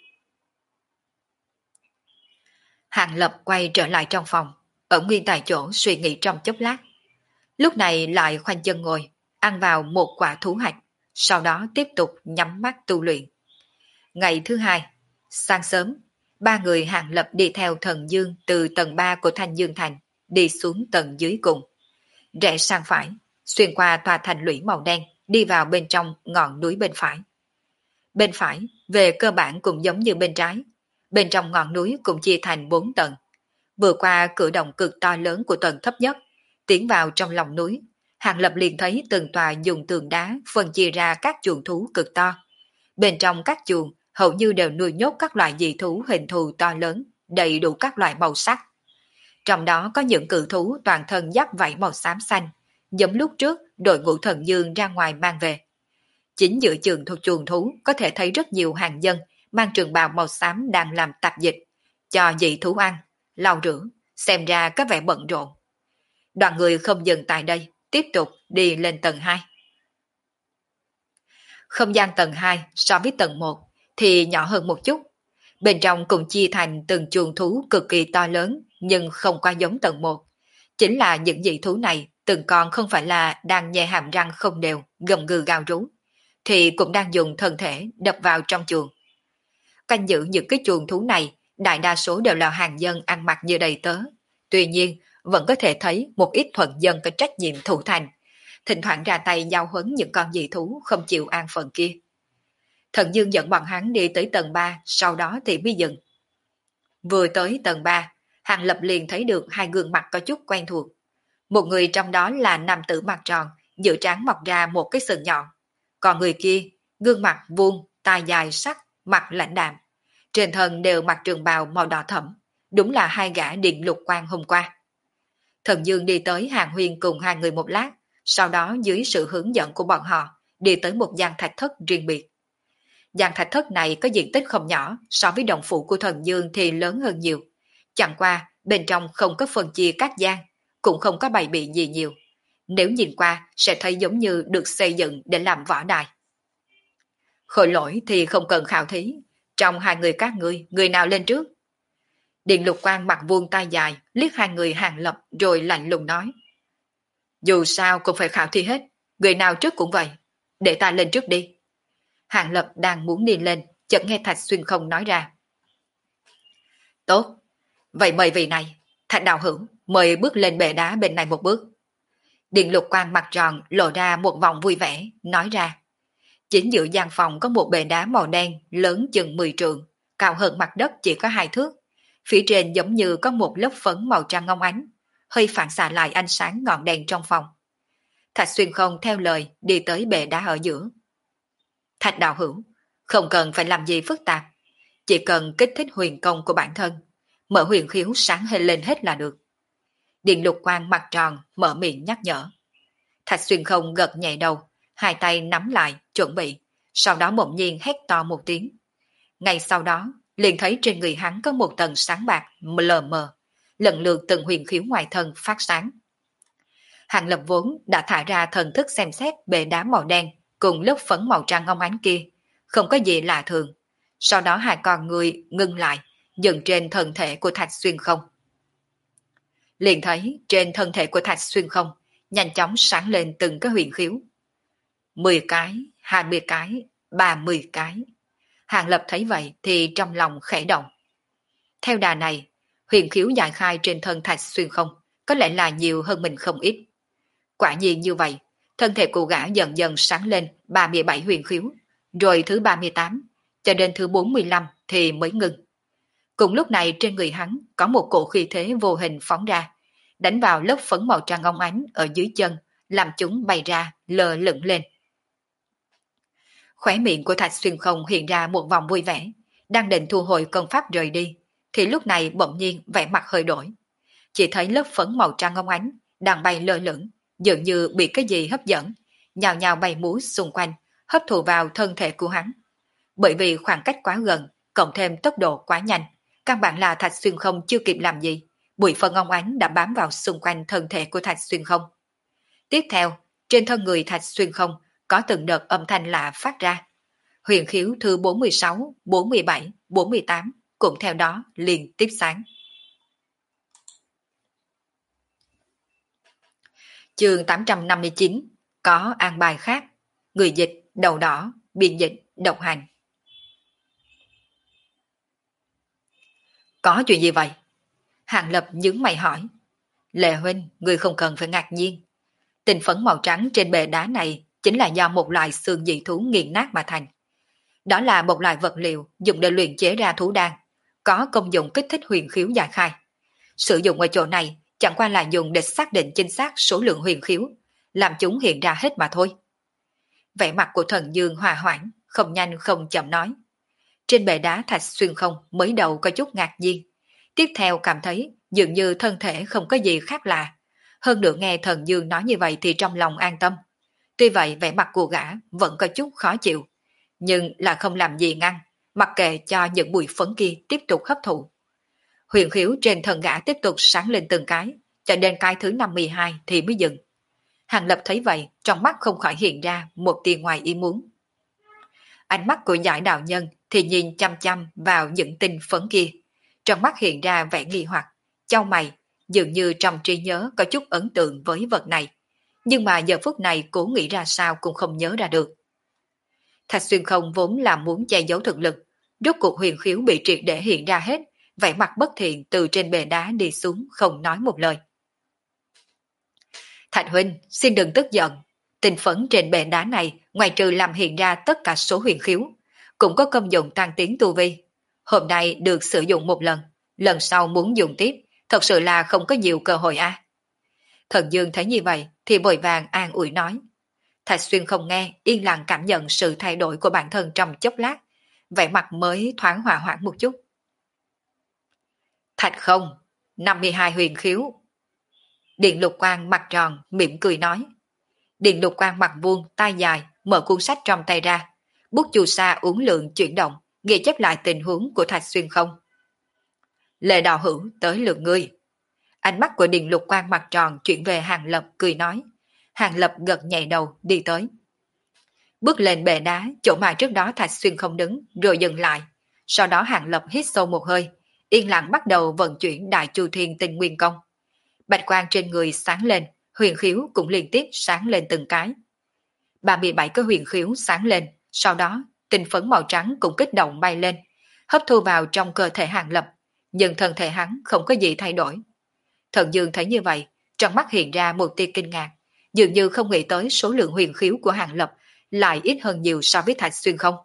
Hàng Lập quay trở lại trong phòng. Ở nguyên tại chỗ suy nghĩ trong chốc lát. Lúc này lại khoanh chân ngồi, ăn vào một quả thú hạch, sau đó tiếp tục nhắm mắt tu luyện. Ngày thứ hai, sáng sớm, ba người Hàng Lập đi theo Thần Dương từ tầng 3 của Thanh Dương Thành, đi xuống tầng dưới cùng. Rẽ sang phải, xuyên qua tòa thành lũy màu đen, đi vào bên trong ngọn núi bên phải. Bên phải, về cơ bản cũng giống như bên trái. Bên trong ngọn núi cũng chia thành 4 tầng. Vừa qua cửa động cực to lớn của tầng thấp nhất, tiến vào trong lòng núi, Hàng Lập liền thấy từng tòa dùng tường đá phân chia ra các chuồng thú cực to. Bên trong các chuồng hầu như đều nuôi nhốt các loại dị thú hình thù to lớn, đầy đủ các loại màu sắc. Trong đó có những cự thú toàn thân giáp vảy màu xám xanh, giống lúc trước đội ngũ Thần Dương ra ngoài mang về. Chính giữa trường thuộc chuồng thú có thể thấy rất nhiều hàng dân mang trường bào màu xám đang làm tạp dịch, cho dị thú ăn, lau rửa, xem ra có vẻ bận rộn. Đoàn người không dừng tại đây, tiếp tục đi lên tầng 2. Không gian tầng 2 so với tầng 1 thì nhỏ hơn một chút. Bên trong cũng chia thành từng chuồng thú cực kỳ to lớn nhưng không quá giống tầng 1. Chính là những dị thú này từng con không phải là đang nhè hàm răng không đều, gầm gừ gào rú, thì cũng đang dùng thân thể đập vào trong chuồng. Canh giữ những cái chuồng thú này đại đa số đều là hàng dân ăn mặc như đầy tớ. Tuy nhiên, vẫn có thể thấy một ít thuần dân có trách nhiệm thủ thành, thỉnh thoảng ra tay giao huấn những con dị thú không chịu an phận kia. Thần Dương dẫn bọn hắn đi tới tầng 3, sau đó thì mới dừng. Vừa tới tầng 3, Hàng Lập liền thấy được hai gương mặt có chút quen thuộc. Một người trong đó là nam tử mặt tròn, giữa trán mọc ra một cái sừng nhọn. Còn người kia, gương mặt vuông, tai dài sắc, mặt lãnh đạm. Trên thân đều mặc trường bào màu đỏ thẫm, đúng là hai gã Điện Lục Quan hôm qua. Thần Dương đi tới Hàng Huyên cùng hai người một lát, sau đó dưới sự hướng dẫn của bọn họ, đi tới một gian thạch thất riêng biệt. Gian thạch thất này có diện tích không nhỏ, so với động phủ của Thần Dương thì lớn hơn nhiều. Chẳng qua, bên trong không có phân chia các gian, cũng không có bày biện gì nhiều. Nếu nhìn qua, sẽ thấy giống như được xây dựng để làm võ đài. Khôi Lỗi thì không cần khảo thí. Trong hai người các ngươi, người nào lên trước? Điện Lục Quan mặt vuông tai dài, liếc hai người Hàng Lập rồi lạnh lùng nói. Dù sao cũng phải khảo thi hết, người nào trước cũng vậy. Để ta lên trước đi. Hàng Lập đang muốn đi lên, chợt nghe Thạch Xuyên Không nói ra. Tốt, vậy mời vị này, Thạch đạo hữu, mời bước lên bệ đá bên này một bước. Điện Lục Quan mặt tròn lộ ra một vòng vui vẻ, nói ra. Chính giữa gian phòng có một bệ đá màu đen lớn chừng 10 trượng, cao hơn mặt đất chỉ có 2 thước. Phía trên giống như có một lớp phấn màu trắng ngông ánh, hơi phản xạ lại ánh sáng ngọn đèn trong phòng. Thạch Xuyên Không theo lời đi tới bệ đá ở giữa. Thạch đạo hữu, Không cần phải làm gì phức tạp, chỉ cần kích thích huyền công của bản thân, mở huyền khiếu sáng lên hết là được. Điện lục quang mặt tròn mở miệng nhắc nhở. Thạch Xuyên Không gật nhẹ đầu, hai tay nắm lại, chuẩn bị, sau đó bỗng nhiên hét to một tiếng. Ngay sau đó, liền thấy trên người hắn có một tầng sáng bạc lờ mờ, lần lượt từng huyền khiếu ngoài thân phát sáng. Hàng Lập vốn đã thả ra thần thức xem xét bề đá màu đen cùng lớp phấn màu trắng óng ánh kia, không có gì lạ thường. Sau đó hai con người ngưng lại, dừng trên thân thể của Thạch Xuyên Không. Liền thấy trên thân thể của Thạch Xuyên Không nhanh chóng sáng lên từng cái huyền khiếu. 10 cái, 20 cái, 30 cái. Hàng Lập thấy vậy thì trong lòng khẽ động. Theo đà này, huyền khiếu giải khai trên thân Thạch Xuyên Không có lẽ là nhiều hơn mình không ít. Quả nhiên như vậy, thân thể của gã dần dần sáng lên 37 huyền khiếu, rồi thứ 38, cho đến thứ 45 thì mới ngừng. Cùng lúc này trên người hắn có một cổ khí thế vô hình phóng ra, đánh vào lớp phấn màu trắng óng ánh ở dưới chân, làm chúng bay ra, lơ lửng lên. Khóe miệng của Thạch Xuyên Không hiện ra một vòng vui vẻ, đang định thu hồi công pháp rời đi, thì lúc này bỗng nhiên vẻ mặt hơi đổi. Chỉ thấy lớp phấn màu trắng óng ánh đang bay lơ lửng, dường như bị cái gì hấp dẫn, nhào nhào bay múa xung quanh, hấp thụ vào thân thể của hắn. Bởi vì khoảng cách quá gần, cộng thêm tốc độ quá nhanh, căn bản là Thạch Xuyên Không chưa kịp làm gì, bụi phân óng ánh đã bám vào xung quanh thân thể của Thạch Xuyên Không. Tiếp theo, trên thân người Thạch Xuyên Không có từng đợt âm thanh lạ phát ra. Huyền khiếu thứ 46, 47, 48 cũng theo đó liền tiếp sáng. Chương 859 có an bài khác. Người dịch, đầu đỏ, biên dịch, độc hành. Có chuyện gì vậy? Hàng Lập nhướng mày hỏi. Lệ huynh, người không cần phải ngạc nhiên. Tinh phấn màu trắng trên bề đá này chính là do một loại xương dị thú nghiền nát mà thành. Đó là một loại vật liệu dùng để luyện chế ra thú đan, có công dụng kích thích huyền khiếu giải khai. Sử dụng ở chỗ này chẳng qua là dùng để xác định chính xác số lượng huyền khiếu, làm chúng hiện ra hết mà thôi. Vẻ mặt của Thần Dương hòa hoãn, không nhanh không chậm nói. Trên bệ đá Thạch Xuyên Không mới đầu có chút ngạc nhiên, tiếp theo cảm thấy dường như thân thể không có gì khác lạ. Hơn nữa nghe Thần Dương nói như vậy thì trong lòng an tâm. Tuy vậy vẻ mặt của gã vẫn có chút khó chịu, nhưng là không làm gì ngăn, mặc kệ cho những bụi phấn kia tiếp tục hấp thụ. Huyền khiếu trên thân gã tiếp tục sáng lên từng cái, cho đến cái thứ 52 thì mới dừng. Hàng Lập thấy vậy, trong mắt không khỏi hiện ra một tia ngoài ý muốn. Ánh mắt của giải đạo nhân thì nhìn chăm chăm vào những tinh phấn kia, trong mắt hiện ra vẻ nghi hoặc, chau mày, dường như trong trí nhớ có chút ấn tượng với vật này, nhưng mà giờ phút này cố nghĩ ra sao cũng không nhớ ra được. Thạch Xuyên Không vốn là muốn che giấu thực lực, rốt cuộc huyền khiếu bị triệt để hiện ra hết, vẻ mặt bất thiện từ trên bề đá đi xuống không nói một lời. Thạch huynh, xin đừng tức giận. Tinh phấn trên bệ đá này, ngoài trừ làm hiện ra tất cả số huyền khiếu, cũng có công dụng tăng tiến tu vi. Hôm nay được sử dụng một lần sau muốn dùng tiếp, thật sự là không có nhiều cơ hội a. Thần Dương thấy như vậy thì vội vàng an ủi nói. Thạch Xuyên Không nghe, yên lặng cảm nhận sự thay đổi của bản thân trong chốc lát, vẻ mặt mới thoáng hòa hoãn một chút. Thạch không, 52 huyền khiếu. Điện Lục Quang mặt tròn, mỉm cười nói. Điện Lục Quang mặt vuông, tay dài, mở cuốn sách trong tay ra, bút chù sa uốn lượn chuyển động, ghi chép lại tình huống của Thạch Xuyên Không. Lệ Đạo Hữu tới lượt ngươi. Ánh mắt của Điện Lục Quang mặt tròn chuyển về Hàng Lập cười nói. Hàng Lập gật nhẹ đầu đi tới. Bước lên bệ đá, chỗ mà trước đó Thạch Xuyên Không đứng, rồi dừng lại. Sau đó Hàng Lập hít sâu một hơi, yên lặng bắt đầu vận chuyển Đại Chu Thiên Tinh Nguyên Công. Bạch quang trên người sáng lên, huyền khiếu cũng liên tiếp sáng lên từng cái. 37 cái huyền khiếu sáng lên, sau đó tinh phấn màu trắng cũng kích động bay lên, hấp thu vào trong cơ thể Hàng Lập, nhưng thân thể hắn không có gì thay đổi. Thần Dương thấy như vậy, trong mắt hiện ra một tia kinh ngạc, dường như không nghĩ tới số lượng huyền khiếu của Hàng Lập lại ít hơn nhiều so với Thạch Xuyên Không.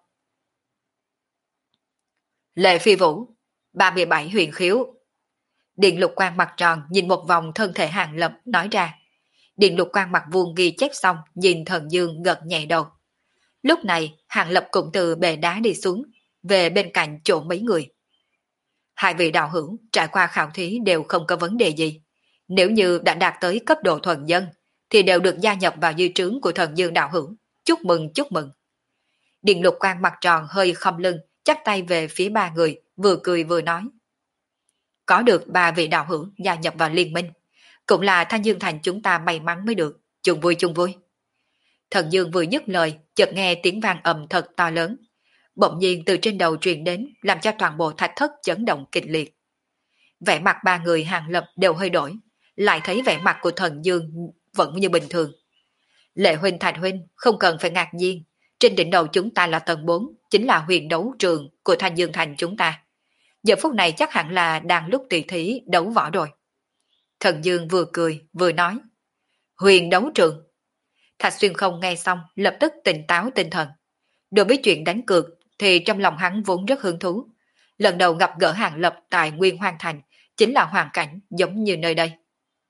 Lệ Phi Vũ, 37 huyền khiếu. Điện Lục Quang mặt tròn nhìn một vòng thân thể Hàng Lập nói ra. Điện Lục Quang mặt vuông ghi chép xong nhìn Thần Dương gật nhẹ đầu. Lúc này Hàng Lập cũng từ bệ đá đi xuống, về bên cạnh chỗ mấy người. Hai vị đạo hữu trải qua khảo thí đều không có vấn đề gì. Nếu như đã đạt tới cấp độ thuần dân, thì đều được gia nhập vào dư trướng của thần dương đạo hữu. Chúc mừng, chúc mừng. Điện Lục Quang mặt tròn hơi khom lưng, chắp tay về phía ba người, vừa cười vừa nói. Có được ba vị đạo hữu gia nhập vào liên minh, cũng là Thanh Dương Thành chúng ta may mắn mới được, chung vui chung vui. Thần Dương vừa dứt lời, chợt nghe tiếng vang ầm thật to lớn. Bỗng nhiên từ trên đầu truyền đến, làm cho toàn bộ thạch thất chấn động kịch liệt. Vẻ mặt ba người Hàng Lập đều hơi đổi, lại thấy vẻ mặt của Thần Dương vẫn như bình thường. Lệ huynh Thạch huynh không cần phải ngạc nhiên, trên đỉnh đầu chúng ta là tầng 4, chính là huyền đấu trường của Thanh Dương Thành chúng ta. Giờ phút này chắc hẳn là đang lúc tỷ thí đấu võ rồi. Thần Dương vừa cười vừa nói. Huyền đấu trường. Thạch Xuyên Không nghe xong lập tức tỉnh táo tinh thần. Đối với chuyện đánh cược thì trong lòng hắn vốn rất hứng thú. Lần đầu gặp gỡ Hàng Lập tại Nguyên Hoang Thành chính là hoàn cảnh giống như nơi đây.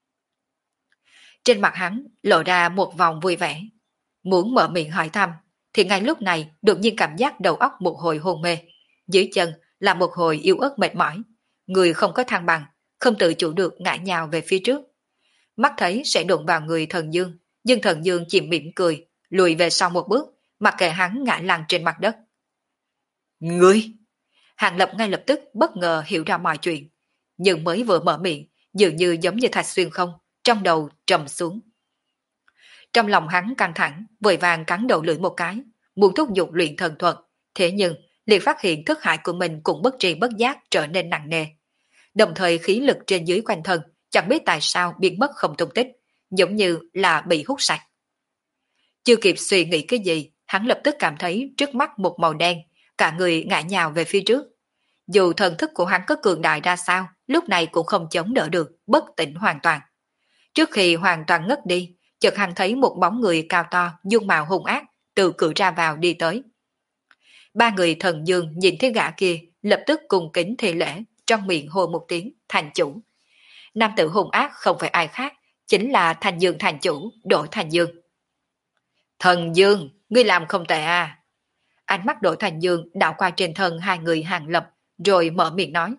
Trên mặt hắn lộ ra một vòng vui vẻ. Muốn mở miệng hỏi thăm thì ngay lúc này đột nhiên cảm giác đầu óc một hồi hôn mê. Dưới chân là một hồi yếu ớt mệt mỏi. Người không có thăng bằng, không tự chủ được ngã nhào về phía trước. Mắt thấy sẽ đụng vào người Thần Dương, nhưng Thần Dương chỉ mỉm cười, lùi về sau một bước, mặc kệ hắn ngã lăn trên mặt đất. Ngươi! Hàng Lập ngay lập tức bất ngờ hiểu ra mọi chuyện, nhưng mới vừa mở miệng, dường như giống như Thạch Xuyên Không, trong đầu trầm xuống. Trong lòng hắn căng thẳng, vội vàng cắn đầu lưỡi một cái, muốn thúc giục luyện thần thuật, thế nhưng liền phát hiện thức hải của mình cũng bất tri bất giác trở nên nặng nề. Đồng thời khí lực trên dưới quanh thân chẳng biết tại sao biến mất không tung tích, giống như là bị hút sạch. Chưa kịp suy nghĩ cái gì, hắn lập tức cảm thấy trước mắt một màu đen, cả người ngã nhào về phía trước. Dù thần thức của hắn có cường đại ra sao, lúc này cũng không chống đỡ được, bất tỉnh hoàn toàn. Trước khi hoàn toàn ngất đi, chợt hắn thấy một bóng người cao to, dung mạo hung ác, từ cửa ra vào đi tới. Ba người Thần Dương nhìn thấy gã kia, lập tức cùng kính thi lễ, trong miệng hô một tiếng, thành chủ. Nam tử hung ác không phải ai khác, chính là Thành Dương thành chủ, Đỗ Thành Dương. Thần Dương, ngươi làm không tệ à. Ánh mắt Đỗ Thành Dương đảo qua trên thân hai người Hàng Lập, rồi mở miệng nói.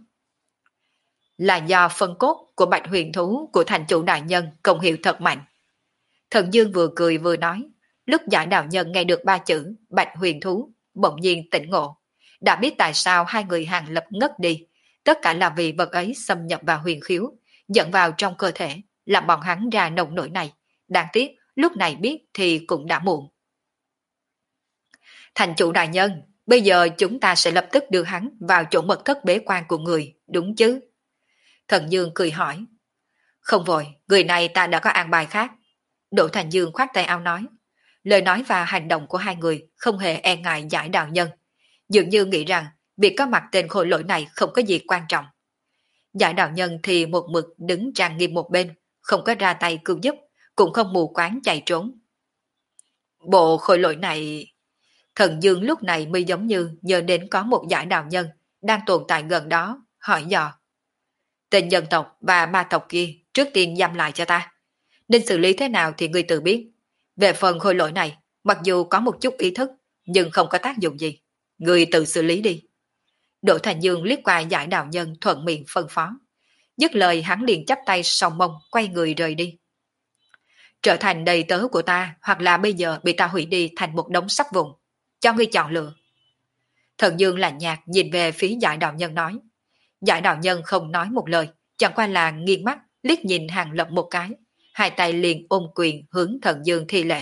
Là do phân cốt của bạch huyền thú của thành chủ đại nhân công hiệu thật mạnh. Thần Dương vừa cười vừa nói, lúc giải đạo nhân nghe được ba chữ bạch huyền thú, bỗng nhiên tỉnh ngộ. Đã biết tại sao hai người Hàng Lập ngất đi, tất cả là vì vật ấy xâm nhập vào huyền khiếu, dẫn vào trong cơ thể, làm bọn hắn ra nồng nỗi này. Đáng tiếc, lúc này biết thì cũng đã muộn. Thành chủ đại nhân, bây giờ chúng ta sẽ lập tức đưa hắn vào chỗ mật thất bế quan của người, đúng chứ? Thần Dương cười hỏi. Không vội, người này ta đã có an bài khác. Đỗ Thành Dương khoát tay áo nói. Lời nói và hành động của hai người không hề e ngại giải đạo nhân. Dường như nghĩ rằng việc có mặt tên khôi lỗi này không có gì quan trọng. Giải đạo nhân thì một mực đứng trang nghiêm một bên, không có ra tay cứu giúp, cũng không mù quáng chạy trốn. Bộ khôi lỗi này... Thần Dương lúc này mới giống như nhớ đến có một giải đạo nhân đang tồn tại gần đó, hỏi dò. Tên nhân tộc và ma tộc kia trước tiên giam lại cho ta. Nên xử lý thế nào thì ngươi tự biết. Về phần khôi lỗi này, mặc dù có một chút ý thức, nhưng không có tác dụng gì. Ngươi tự xử lý đi. Đỗ Thành Dương liếc qua giải đạo nhân thuận miệng phân phó. Dứt lời hắn liền chắp tay sau mông, quay người rời đi. Trở thành đầy tớ của ta, hoặc là bây giờ bị ta hủy đi thành một đống sắt vụn. Cho ngươi chọn lựa. Thần Dương lạnh nhạt nhìn về phía giải đạo nhân nói. Giải đạo nhân không nói một lời, chẳng qua là nghiêng mắt liếc nhìn Hàng Lập một cái, hai tay liền ôm quyền hướng Thần Dương thi lễ.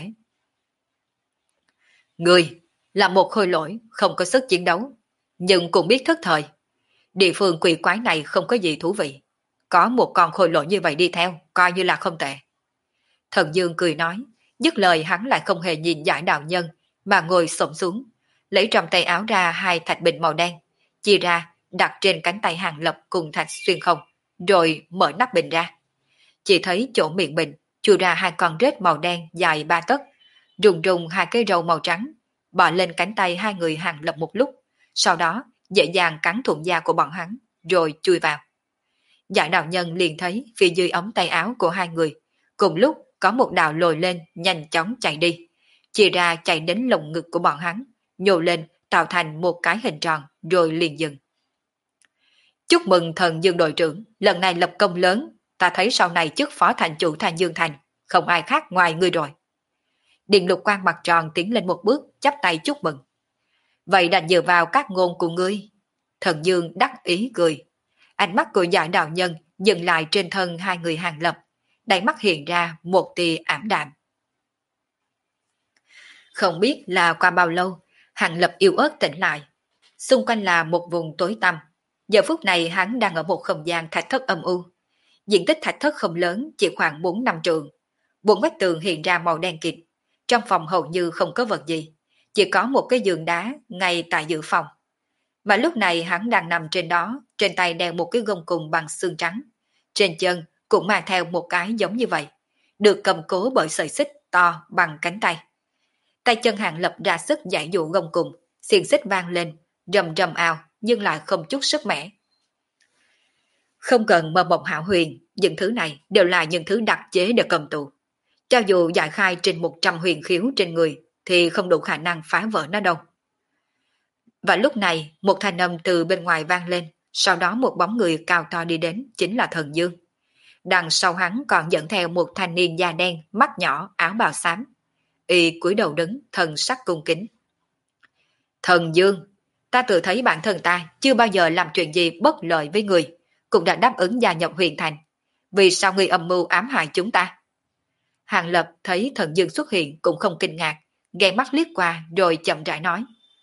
Ngươi là một khôi lỗi không có sức chiến đấu, nhưng cũng biết thức thời. Địa phương quỷ quái này không có gì thú vị. Có một con khôi lỗi như vậy đi theo, coi như là không tệ. Thần Dương cười nói, dứt lời hắn lại không hề nhìn giải đạo nhân, mà ngồi xổm xuống, lấy trong tay áo ra hai thạch bình màu đen, chia ra đặt trên cánh tay Hàng Lập cùng Thạch Xuyên Không, rồi mở nắp bình ra. Chỉ thấy chỗ miệng bình chui ra hai con rết màu đen dài 3 tấc, rùng rùng hai cái râu màu trắng, bò lên cánh tay hai người Hàng Lập một lúc, sau đó dễ dàng cắn thủng da của bọn hắn, rồi chui vào. Giải đạo nhân liền thấy phía dưới ống tay áo của hai người, cùng lúc có một đạo lồi lên nhanh chóng chạy đi, chia ra chạy đến lồng ngực của bọn hắn, nhô lên tạo thành một cái hình tròn rồi liền dừng. Chúc mừng Thần Dương đội trưởng, lần này lập công lớn, ta thấy sau này chức phó thành chủ Thanh Dương Thành, không ai khác ngoài ngươi rồi. Điện Lục Quang mặt tròn tiến lên một bước, chắp tay chúc mừng. Vậy đành dựa vào các ngôn của ngươi. Thần Dương đắc ý cười. Ánh mắt của Giải đạo nhân dừng lại trên thân hai người Hàng Lập, đáy mắt hiện ra một tia ảm đạm. Không biết là qua bao lâu, Hàng Lập yếu ớt tỉnh lại. Xung quanh là một vùng tối tăm. Giờ phút này hắn đang ở một không gian thạch thất âm u. Diện tích thạch thất không lớn, chỉ khoảng 4-5 trượng. Bốn vách tường hiện ra màu đen kịt. Trong phòng hầu như không có vật gì, chỉ có một cái giường đá ngay tại giữa phòng. Mà lúc này hắn đang nằm trên đó, trên tay đeo một cái gông cùm bằng xương trắng. Trên chân cũng mang theo một cái giống như vậy, được cầm cố bởi sợi xích to bằng cánh tay. Tay chân Hàng Lập ra sức giải dụ gông cùm, xiềng xích vang lên, rầm rầm ào nhưng lại không chút sức mẻ. Không cần mơ mộng hão huyền, những thứ này đều là những thứ đặc chế để cầm tù. Cho dù giải khai trên 100 huyền khiếu trên người thì không đủ khả năng phá vỡ nó đâu. Và lúc này một thanh âm từ bên ngoài vang lên, sau đó một bóng người cao to đi đến chính là Thần Dương. Đằng sau hắn còn dẫn theo một thanh niên da đen, mắt nhỏ, áo bào xám. Y cúi đầu đứng, thần sắc cung kính. Thần Dương, ta tự thấy bản thân ta chưa bao giờ làm chuyện gì bất lợi với người, cũng đã đáp ứng gia nhập huyền thành. Vì sao người âm mưu ám hại chúng ta? Hàng Lập thấy Thần Dương xuất hiện cũng không kinh ngạc, ghé mắt liếc qua rồi chậm rãi nói.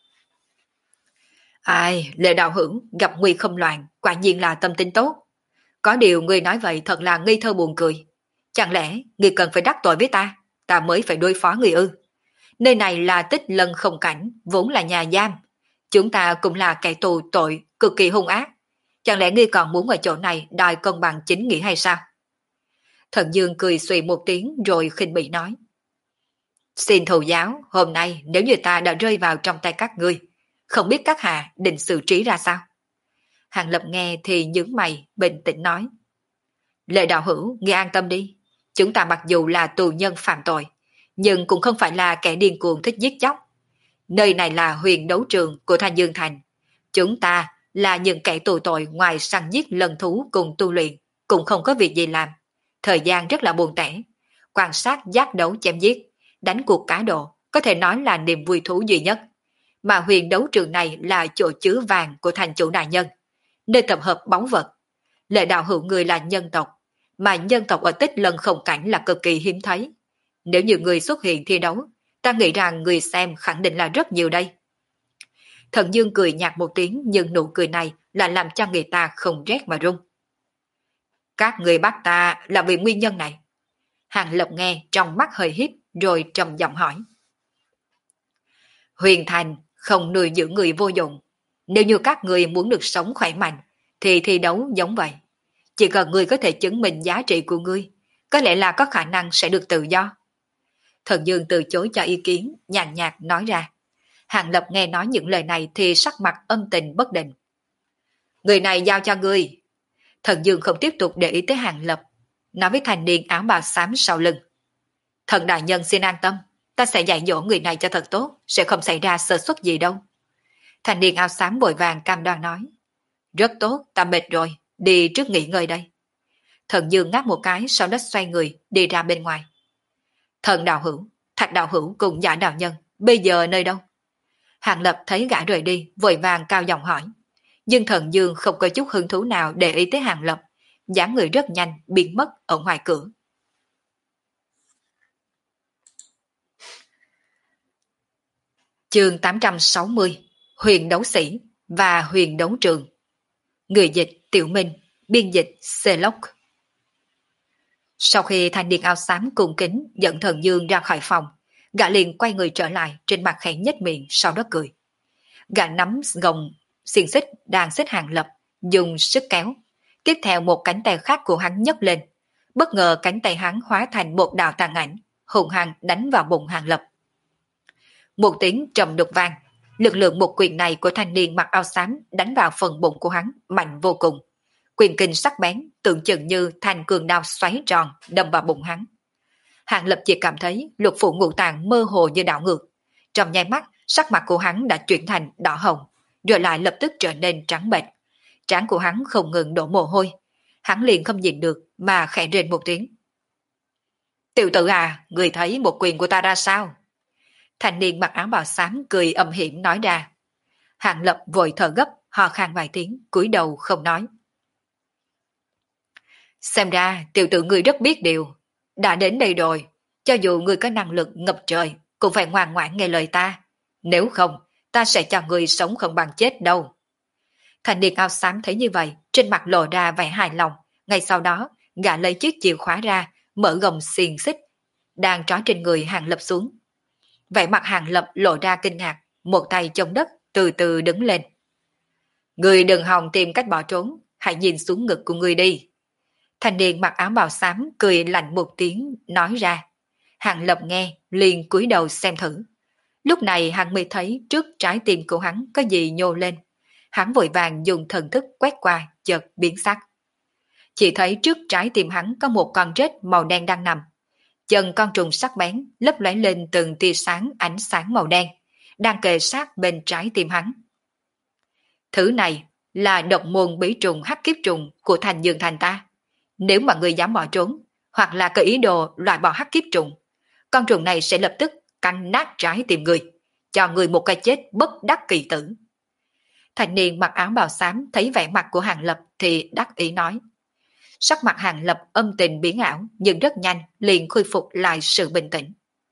Ai, Lệ đạo hữu gặp nguy không loạn, quả nhiên là tâm tính tốt. Có điều ngươi nói vậy thật là ngây thơ buồn cười. Chẳng lẽ ngươi cần phải đắc tội với ta mới phải đối phó người ư? Nơi này là Tích Lân Không Cảnh, vốn là nhà giam. Chúng ta cũng là kẻ tù tội cực kỳ hung ác. Chẳng lẽ ngươi còn muốn ở chỗ này đòi công bằng chính nghĩa hay sao? Thần Dương cười xùy một tiếng rồi khinh bỉ nói. Xin thù giáo, hôm nay nếu như ta đã rơi vào trong tay các ngươi, không biết các hạ định xử trí ra sao? Hàng Lập nghe thì nhướng mày, bình tĩnh nói. Lệ đạo hữu, nghe an tâm đi. Chúng ta mặc dù là tù nhân phạm tội, nhưng cũng không phải là kẻ điên cuồng thích giết chóc. Nơi này là huyền đấu trường của Thanh Dương Thành. Chúng ta là những kẻ tù tội ngoài săn giết lần thú cùng tu luyện, cũng không có việc gì làm. Thời gian rất là buồn tẻ. Quan sát giác đấu chém giết, đánh cuộc cá độ, có thể nói là niềm vui thú duy nhất. Mà huyền đấu trường này là chỗ chứa vàng của thành chủ đại nhân, nơi tập hợp báu vật. Lệ đạo hữu người là nhân tộc, mà nhân tộc ở Tích Lân Không Cảnh là cực kỳ hiếm thấy. Nếu như người xuất hiện thi đấu, ta nghĩ rằng người xem khẳng định là rất nhiều đây. Thần Dương cười nhạt một tiếng, nhưng nụ cười này là làm cho người ta không rét mà run. Các người bắt ta là vì nguyên nhân này. Hàng Lập nghe trong mắt hơi híp rồi trầm giọng hỏi. Huyền Thành không nuôi dưỡng người vô dụng. Nếu như các người muốn được sống khỏe mạnh, thì thi đấu giống vậy. Chỉ cần người có thể chứng minh giá trị của ngươi, có lẽ là có khả năng sẽ được tự do. Thần Dương từ chối cho ý kiến, nhàn nhạt nói ra. Hàng Lập nghe nói những lời này thì sắc mặt âm tình bất định. Người này giao cho ngươi. Thần Dương không tiếp tục để ý tới Hàng Lập, nói với thanh niên áo bào xám sau lưng. Thần đại nhân xin an tâm, ta sẽ dạy dỗ người này cho thật tốt, sẽ không xảy ra sơ suất gì đâu. Thanh niên áo xám vội vàng cam đoan nói. Rất tốt, ta mệt rồi, đi trước nghỉ ngơi đây. Thần Dương ngáp một cái, sau đó xoay người đi ra bên ngoài. Thần đạo hữu, Thạch đạo hữu cùng Giả đạo nhân, bây giờ nơi đâu? Hàng Lập thấy gã rời đi, vội vàng cao giọng hỏi. Nhưng Thần Dương không có chút hứng thú nào để ý tới Hàng Lập, dáng người rất nhanh biến mất ở ngoài cửa. Chương 860, Huyền đấu sĩ và huyền đấu trường. Người dịch Tiểu Minh, biên dịch Celoc. Sau khi thanh niên áo xám cung kính dẫn Thần Dương ra khỏi phòng, gã liền quay người trở lại, trên mặt khẽ nhếch miệng, sau đó cười. Gã nắm gồng xiềng xích đang xích Hàng Lập, dùng sức kéo. Tiếp theo một cánh tay khác của hắn nhấc lên. Bất ngờ cánh tay hắn hóa thành một đạo tàn ảnh, hùng hăng đánh vào bụng Hàng Lập. Một tiếng trầm đục vang, lực lượng một quyền này của thanh niên mặc áo xám đánh vào phần bụng của hắn mạnh vô cùng. Quyền kình sắc bén, tưởng chừng như thanh cường đao xoáy tròn đâm vào bụng hắn. Hàng Lập chỉ cảm thấy lục phủ ngũ tạng mơ hồ như đảo ngược. Trong nháy mắt, Sắc mặt của hắn đã chuyển thành đỏ hồng, rồi lại lập tức trở nên trắng bệch. Trán của hắn không ngừng đổ mồ hôi. Hắn liền không nhìn được mà khẽ rên một tiếng. Tiểu tử à, người thấy một quyền của ta ra sao? Thanh niên mặc áo bào xám cười âm hiểm nói ra. Hạng Lập vội thở gấp, ho khan vài tiếng, cúi đầu không nói. Xem ra tiểu tử người rất biết điều. Đã đến đây rồi, cho dù người có năng lực ngập trời, cũng phải ngoan ngoãn nghe lời ta. Nếu không, ta sẽ cho người sống không bằng chết đâu. Thanh niên áo xám thấy như vậy, trên mặt lộ ra vẻ hài lòng. Ngay sau đó, gã lấy chiếc chìa khóa ra, mở gồng xiềng xích, đang trói trên người Hàng Lập xuống. Vẻ mặt Hàng Lập lộ ra kinh ngạc, một tay chống đất, từ từ đứng lên. Người đừng hòng tìm cách bỏ trốn, hãy nhìn xuống ngực của người đi. Thanh niên mặc áo bào xám cười lạnh một tiếng, nói ra. Hàng Lập nghe, liền cúi đầu xem thử. Lúc này hắn mới thấy trước trái tim của hắn có gì nhô lên. Hắn vội vàng dùng thần thức quét qua, chợt biến sắc. Chỉ thấy trước trái tim hắn có một con rết màu đen đang nằm. Chân con trùng sắc bén lấp lóe lên từng tia sáng ánh sáng màu đen, đang kề sát bên trái tim hắn. Thứ này là độc môn bí trùng hắc kiếp trùng của Thành Dương Thành ta. Nếu mà người dám bỏ trốn, hoặc là có ý đồ loại bỏ hắc kiếp trùng, con trùng này sẽ lập tức cắn nát trái tim người, cho người một cái chết bất đắc kỳ tử. Thanh niên mặc áo bào xám thấy vẻ mặt của Hàng Lập thì đắc ý nói. Sắc mặt Hàng Lập âm tình biến ảo, nhưng rất nhanh liền khôi phục lại sự bình tĩnh.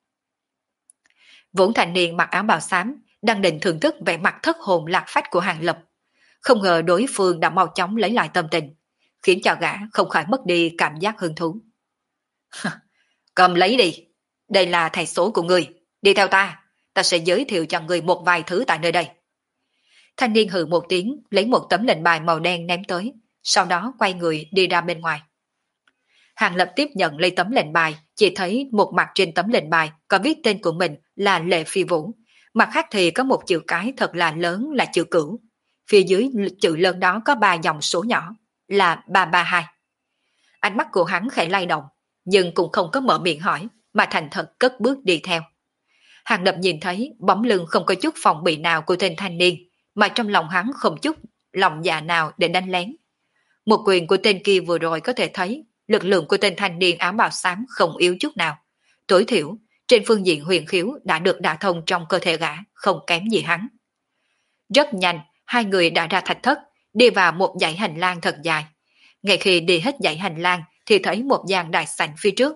Vốn thanh niên mặc áo bào xám đang định thưởng thức vẻ mặt thất hồn lạc phách của Hàng Lập, không ngờ đối phương đã mau chóng lấy lại tâm tình, khiến cho gã không khỏi mất đi cảm giác hứng thú. Cầm lấy đi, đây là thầy số của người, đi theo ta, ta sẽ giới thiệu cho người một vài thứ tại nơi đây. Thanh niên hừ một tiếng, lấy một tấm lệnh bài màu đen ném tới, sau đó quay người đi ra bên ngoài. Hàng Lập tiếp nhận lấy tấm lệnh bài, chỉ thấy một mặt trên tấm lệnh bài có viết tên của mình là Lệ Phi Vũ, mặt khác thì có một chữ cái thật là lớn là chữ Cửu. Phía dưới chữ lớn đó có 3 dòng số nhỏ là 332. Ánh mắt của hắn khẽ lay động, nhưng cũng không có mở miệng hỏi, mà thành thật cất bước đi theo. Hàng Lập nhìn thấy bóng lưng không có chút phòng bị nào của tên thanh niên, mà trong lòng hắn không chút lòng dạ nào để đánh lén. Một quyền của tên kia vừa rồi có thể thấy lực lượng của tên thanh niên áo bào xám không yếu chút nào. Tối thiểu, trên phương diện huyền khiếu đã được đả thông trong cơ thể gã, không kém gì hắn. Rất nhanh, hai người đã ra thạch thất, đi vào một dãy hành lang thật dài. Ngay khi đi hết dãy hành lang thì thấy một gian đại sảnh phía trước.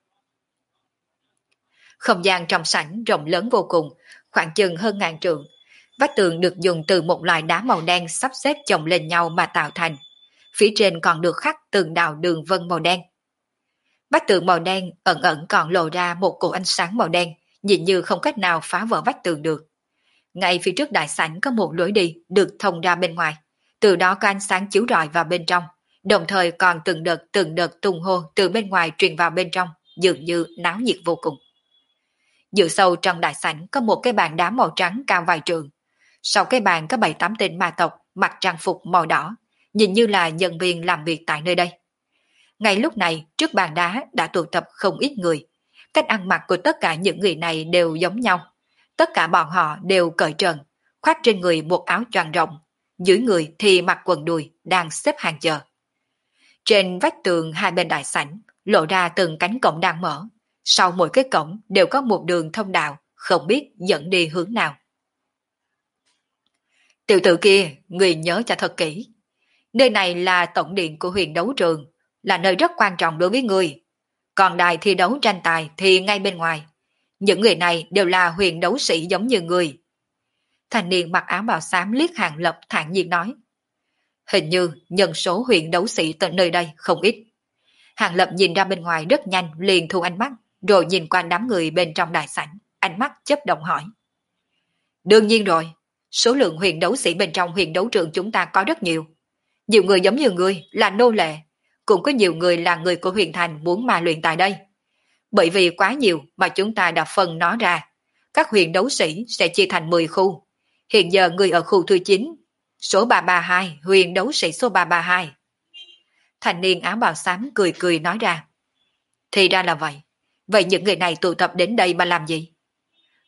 Không gian trong sảnh rộng lớn vô cùng, khoảng chừng hơn 1000 trượng. Vách tường được dùng từ một loại đá màu đen sắp xếp chồng lên nhau mà tạo thành. Phía trên còn được khắc từng đạo đường vân màu đen. Vách tường màu đen ẩn ẩn còn lộ ra một cổ ánh sáng màu đen, nhìn như không cách nào phá vỡ vách tường được. Ngay phía trước đại sảnh có một lối đi được thông ra bên ngoài, từ đó có ánh sáng chiếu rọi vào bên trong, đồng thời còn từng đợt tung hô từ bên ngoài truyền vào bên trong, dường như náo nhiệt vô cùng. Giữa sâu trong đại sảnh có một cái bàn đá màu trắng cao vài trượng. Sau cái bàn có 7-8 tên ma tộc mặc trang phục màu đỏ, nhìn như là nhân viên làm việc tại nơi đây. Ngay lúc này, trước bàn đá đã tụ tập không ít người. Cách ăn mặc của tất cả những người này đều giống nhau. Tất cả bọn họ đều cởi trần, khoác trên người một áo choàng rộng, dưới người thì mặc quần đùi đang xếp hàng chờ. Trên vách tường hai bên đại sảnh lộ ra từng cánh cổng đang mở. Sau mỗi cái cổng đều có một đường thông đạo, không biết dẫn đi hướng nào. Tiểu tử kia, người nhớ cho thật kỹ. Nơi này là tổng điện của huyền đấu trường, là nơi rất quan trọng đối với người. Còn đài thi đấu tranh tài thì ngay bên ngoài. Những người này đều là huyền đấu sĩ giống như người. Thanh niên mặc áo bào xám liếc Hàng Lập thản nhiên nói. Hình như nhân số huyền đấu sĩ tại nơi đây không ít. Hàng Lập nhìn ra bên ngoài rất nhanh, liền thu ánh mắt, rồi nhìn qua đám người bên trong đại sảnh, ánh mắt chớp động hỏi. Đương nhiên rồi, số lượng huyền đấu sĩ bên trong huyền đấu trường chúng ta có rất nhiều. Nhiều người giống như người là nô lệ, cũng có nhiều người là người của huyền thành muốn mà luyện tại đây. Bởi vì quá nhiều mà chúng ta đã phân nó ra, các huyền đấu sĩ sẽ chia thành 10 khu. Hiện giờ người ở khu thứ 9, số 332, huyền đấu sĩ số 332. Thành niên áo bào xám cười cười nói ra. Thì ra là vậy. Vậy những người này tụ tập đến đây mà làm gì?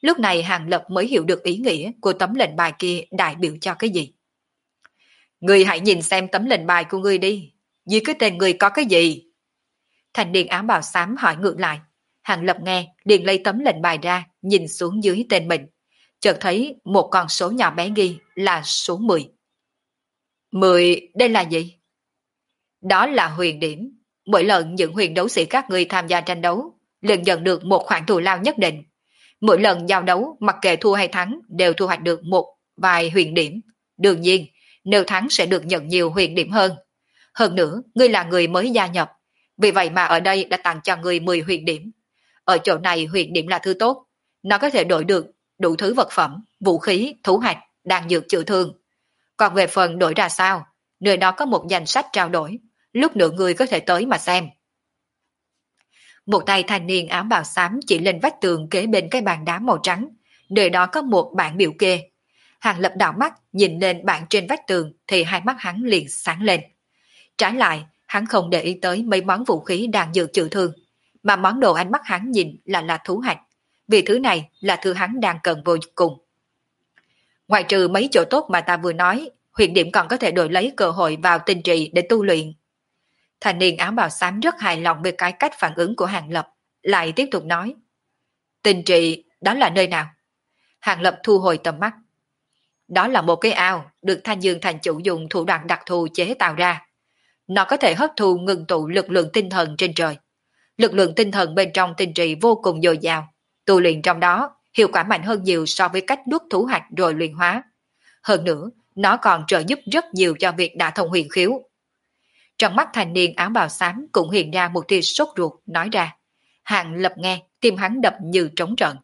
Lúc này Hàng Lập mới hiểu được ý nghĩa của tấm lệnh bài kia đại biểu cho cái gì. Ngươi hãy nhìn xem tấm lệnh bài của ngươi đi, dưới cái tên ngươi có cái gì? Thanh niên áo bào xám hỏi ngược lại. Hàng Lập nghe, liền lấy tấm lệnh bài ra, nhìn xuống dưới tên mình. Chợt thấy một con số nhỏ bé ghi là số 10. 10, đây là gì? Đó là huyền điểm. Mỗi lần những huyền đấu sĩ các ngươi tham gia tranh đấu, liền nhận được một khoản thù lao nhất định. Mỗi lần giao đấu, mặc kệ thua hay thắng, đều thu hoạch được một vài huyền điểm. Đương nhiên, nếu thắng sẽ được nhận nhiều huyền điểm hơn. Hơn nữa, ngươi là người mới gia nhập. Vì vậy mà ở đây đã tặng cho ngươi 10 huyền điểm. Ở chỗ này huyền điểm là thứ tốt. Nó có thể đổi được đủ thứ vật phẩm, vũ khí, thú hạch, đan dược chữa thương. Còn về phần đổi ra sao, nơi đó có một danh sách trao đổi. Lúc nữa ngươi có thể tới mà xem. Một tay thanh niên áo bào xám chỉ lên vách tường kế bên cái bàn đá màu trắng. Nơi đó có một bảng biểu kê. Hàng Lập đảo mắt nhìn lên bảng trên vách tường thì hai mắt hắn liền sáng lên. Trái lại, hắn không để ý tới mấy món vũ khí đang dược chữa thương, mà món đồ ánh mắt hắn nhìn là thú hạch, vì thứ này là thứ hắn đang cần vô cùng. Ngoài trừ mấy chỗ tốt mà ta vừa nói, huyền điểm còn có thể đổi lấy cơ hội vào tinh trì để tu luyện. Thanh niên áo bào xám rất hài lòng về cái cách phản ứng của Hàng Lập, lại tiếp tục nói. Tinh trì, đó là nơi nào? Hàng Lập thu hồi tầm mắt. Đó là một cái ao được Thanh Dương thành chủ dùng thủ đoạn đặc thù chế tạo ra. Nó có thể hấp thu ngừng tụ lực lượng tinh thần trên trời. Lực lượng tinh thần bên trong tinh trì vô cùng dồi dào. Tu luyện trong đó hiệu quả mạnh hơn nhiều so với cách đuốt thú hạch rồi luyện hóa. Hơn nữa, nó còn trợ giúp rất nhiều cho việc đả thông huyền khiếu. Trong mắt thanh niên áo bào xám cũng hiện ra một tia sốt ruột nói ra. Hàng Lập nghe, tim hắn đập như trống trận.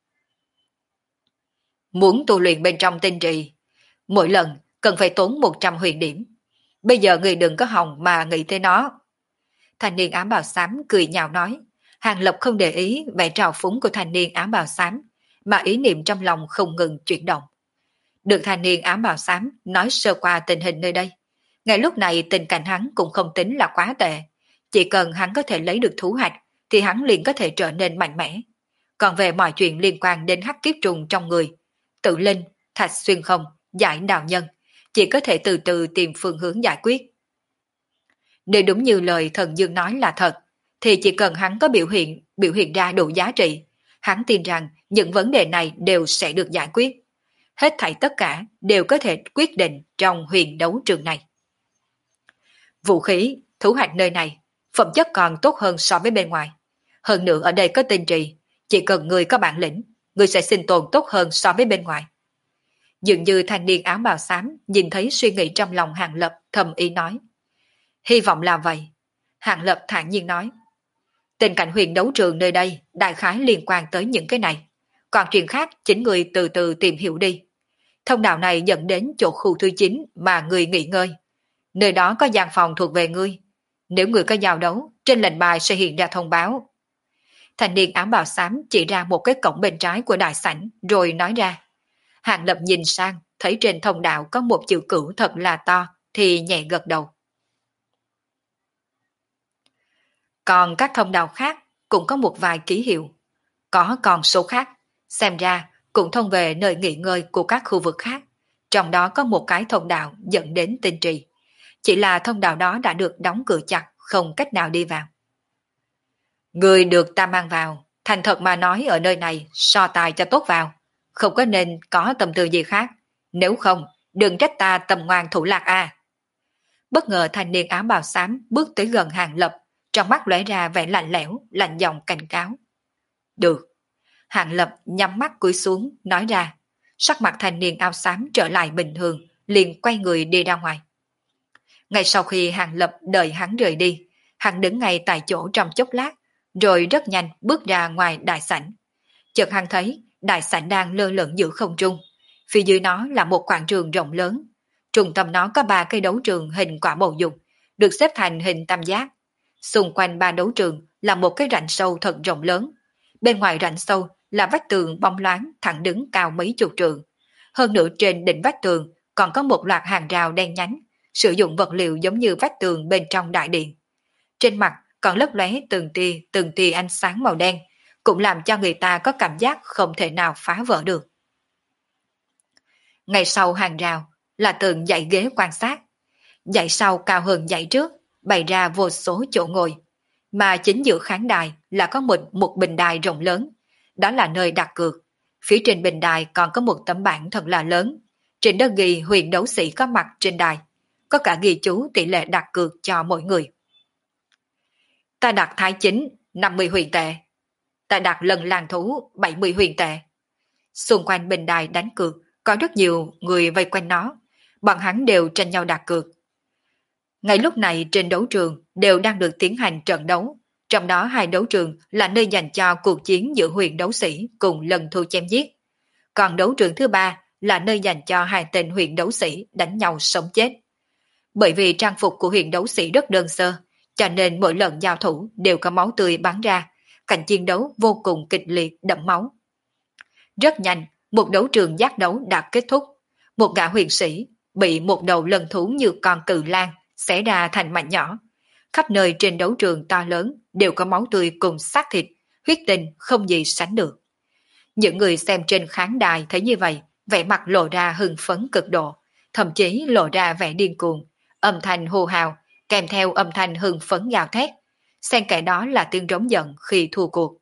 Muốn tu luyện bên trong tinh trì, mỗi lần cần phải tốn 100 huyền điểm. Bây giờ người đừng có hòng mà nghĩ tới nó. Thanh niên áo bào xám cười nhạo nói. Hàng Lập không để ý vẻ trào phúng của thanh niên áo bào xám, mà ý niệm trong lòng không ngừng chuyển động. Được thanh niên áo bào xám nói sơ qua tình hình nơi đây. Ngay lúc này tình cảnh hắn cũng không tính là quá tệ. Chỉ cần hắn có thể lấy được thú hạch thì hắn liền có thể trở nên mạnh mẽ. Còn về mọi chuyện liên quan đến hắc kiếp trùng trong người, tự linh, thạch xuyên không, giải đạo nhân, chỉ có thể từ từ tìm phương hướng giải quyết. Nếu đúng như lời thần dương nói là thật, thì chỉ cần hắn có biểu hiện ra đủ giá trị, hắn tin rằng những vấn đề này đều sẽ được giải quyết. Hết thảy tất cả đều có thể quyết định trong huyền đấu trường này. Vũ khí, thú hạch nơi này, phẩm chất còn tốt hơn so với bên ngoài. Hơn nữa ở đây có tinh trì, chỉ cần người có bản lĩnh, người sẽ sinh tồn tốt hơn so với bên ngoài. Dường như thanh niên áo bào xám nhìn thấy suy nghĩ trong lòng Hàng Lập, thầm ý nói. Hy vọng là vậy. Hàng Lập thản nhiên nói. Tình cảnh huyền đấu trường nơi đây đại khái liên quan tới những cái này. Còn chuyện khác chính người từ từ tìm hiểu đi. Thông đạo này dẫn đến chỗ khu thứ 9 mà người nghỉ ngơi. Nơi đó có gian phòng thuộc về ngươi. Nếu người có giao đấu, trên lệnh bài sẽ hiện ra thông báo. Thanh niên áo bào xám chỉ ra một cái cổng bên trái của đại sảnh rồi nói ra. Hàng Lập nhìn sang, thấy trên thông đạo có một chữ cửu thật là to, thì nhẹ gật đầu. Còn các thông đạo khác cũng có một vài ký hiệu. Có con số khác, xem ra cũng thông về nơi nghỉ ngơi của các khu vực khác. Trong đó có một cái thông đạo dẫn đến tinh trì. Chỉ là thông đạo đó đã được đóng cửa chặt, không cách nào đi vào. Người được ta mang vào, thành thật mà nói ở nơi này so tài cho tốt vào. Không có nên có tâm tư gì khác. Nếu không, đừng trách ta tầm ngoan thủ lạc a. Bất ngờ thanh niên áo bào xám bước tới gần Hàng Lập, trong mắt lóe ra vẻ lạnh lẽo, lạnh giọng cảnh cáo. Được. Hàng Lập nhắm mắt cúi xuống, nói ra. Sắc mặt thanh niên áo xám trở lại bình thường, liền quay người đi ra ngoài. Ngay sau khi Hàng Lập đợi hắn rời đi, hắn đứng ngay tại chỗ trong chốc lát, rồi rất nhanh bước ra ngoài đại sảnh. Chợt hắn thấy đại sảnh đang lơ lửng giữa không trung, phía dưới nó là một quảng trường rộng lớn. Trung tâm nó có 3 cây đấu trường hình quả bầu dục, được xếp thành hình tam giác. Xung quanh 3 đấu trường là một cái rãnh sâu thật rộng lớn. Bên ngoài rãnh sâu là vách tường bóng loáng thẳng đứng cao mấy chục trượng. Hơn nữa trên đỉnh vách tường còn có một loạt hàng rào đen nhánh, sử dụng vật liệu giống như vách tường bên trong đại điện. Trên mặt còn lấp lóe từng tia ánh sáng màu đen, cũng làm cho người ta có cảm giác không thể nào phá vỡ được. Ngay sau hàng rào là từng dãy ghế quan sát, dãy sau cao hơn dãy trước, bày ra vô số chỗ ngồi, mà chính giữa khán đài là có một bình đài rộng lớn, đó là nơi đặt cược. Phía trên bình đài còn có một tấm bảng thật là lớn, trên đó ghi huyền đấu sĩ có mặt trên đài, có cả ghi chú tỷ lệ đặt cược cho mỗi người. Ta đặt thái chính 50 huyền tệ, ta đặt lần làng thú 70 huyền tệ. Xung quanh bình đài đánh cược có rất nhiều người vây quanh nó, bọn hắn đều tranh nhau đặt cược. Ngay lúc này trên đấu trường đều đang được tiến hành trận đấu, trong đó hai đấu trường là nơi dành cho cuộc chiến giữa huyền đấu sĩ cùng lần thu chém giết. Còn đấu trường thứ ba là nơi dành cho hai tên huyền đấu sĩ đánh nhau sống chết. Bởi vì trang phục của huyền đấu sĩ rất đơn sơ, cho nên mỗi lần giao thủ đều có máu tươi bắn ra, cảnh chiến đấu vô cùng kịch liệt đẫm máu. Rất nhanh, một đấu trường giác đấu đã kết thúc. Một gã huyền sĩ bị một đầu lần thú như con cự lang xé ra thành mảnh nhỏ. Khắp nơi trên đấu trường to lớn đều có máu tươi cùng xác thịt, huyết tinh không gì sánh được. Những người xem trên khán đài thấy như vậy, vẻ mặt lộ ra hưng phấn cực độ, thậm chí lộ ra vẻ điên cuồng, âm thanh hô hào, kèm theo âm thanh hưng phấn gào thét, xen kẽ đó là tiếng rống giận khi thua cuộc.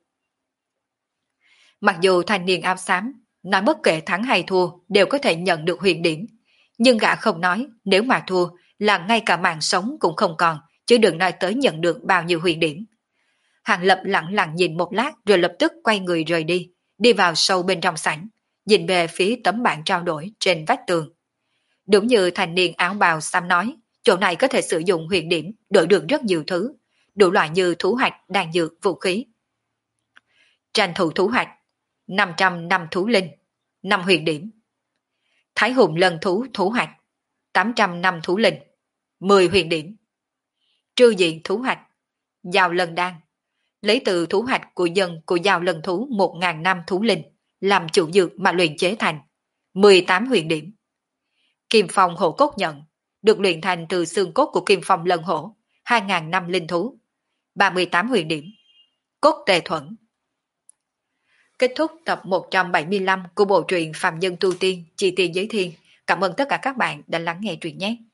Mặc dù thanh niên áo xám nói bất kể thắng hay thua đều có thể nhận được huyền điểm, nhưng gã không nói nếu mà thua là ngay cả mạng sống cũng không còn, chứ đừng nói tới nhận được bao nhiêu huyền điểm. Hàng Lập lặng lặng nhìn một lát rồi lập tức quay người rời đi, đi vào sâu bên trong sảnh, nhìn về phía tấm bảng trao đổi trên vách tường. Đúng như thanh niên áo bào xám nói, chỗ này có thể sử dụng huyền điểm đổi được rất nhiều thứ, đủ loại như thú hoạch, đan dược, vũ khí. Tranh thủ thú hoạch 500 năm thú linh, 5 huyền điểm. Thái hùng lân thú thú hoạch 800 năm thú linh, 10 huyền điểm. Trư diện thú hoạch, giao lân đan, lấy từ thú hoạch của dân của giao lân thú 1.000 năm thú linh làm chủ dược mà luyện chế thành, 18 huyền điểm. Kim phong hổ cốt nhận, được luyện thành từ xương cốt của kim phong lân hổ, 2.000 năm linh thú, 38 huyền điểm. Cốt tề thuẫn. Kết thúc tập 175 của bộ truyện Phàm Nhân Tu Tiên, Chi Tiên Giới Thiên. Cảm ơn tất cả các bạn đã lắng nghe truyện nhé.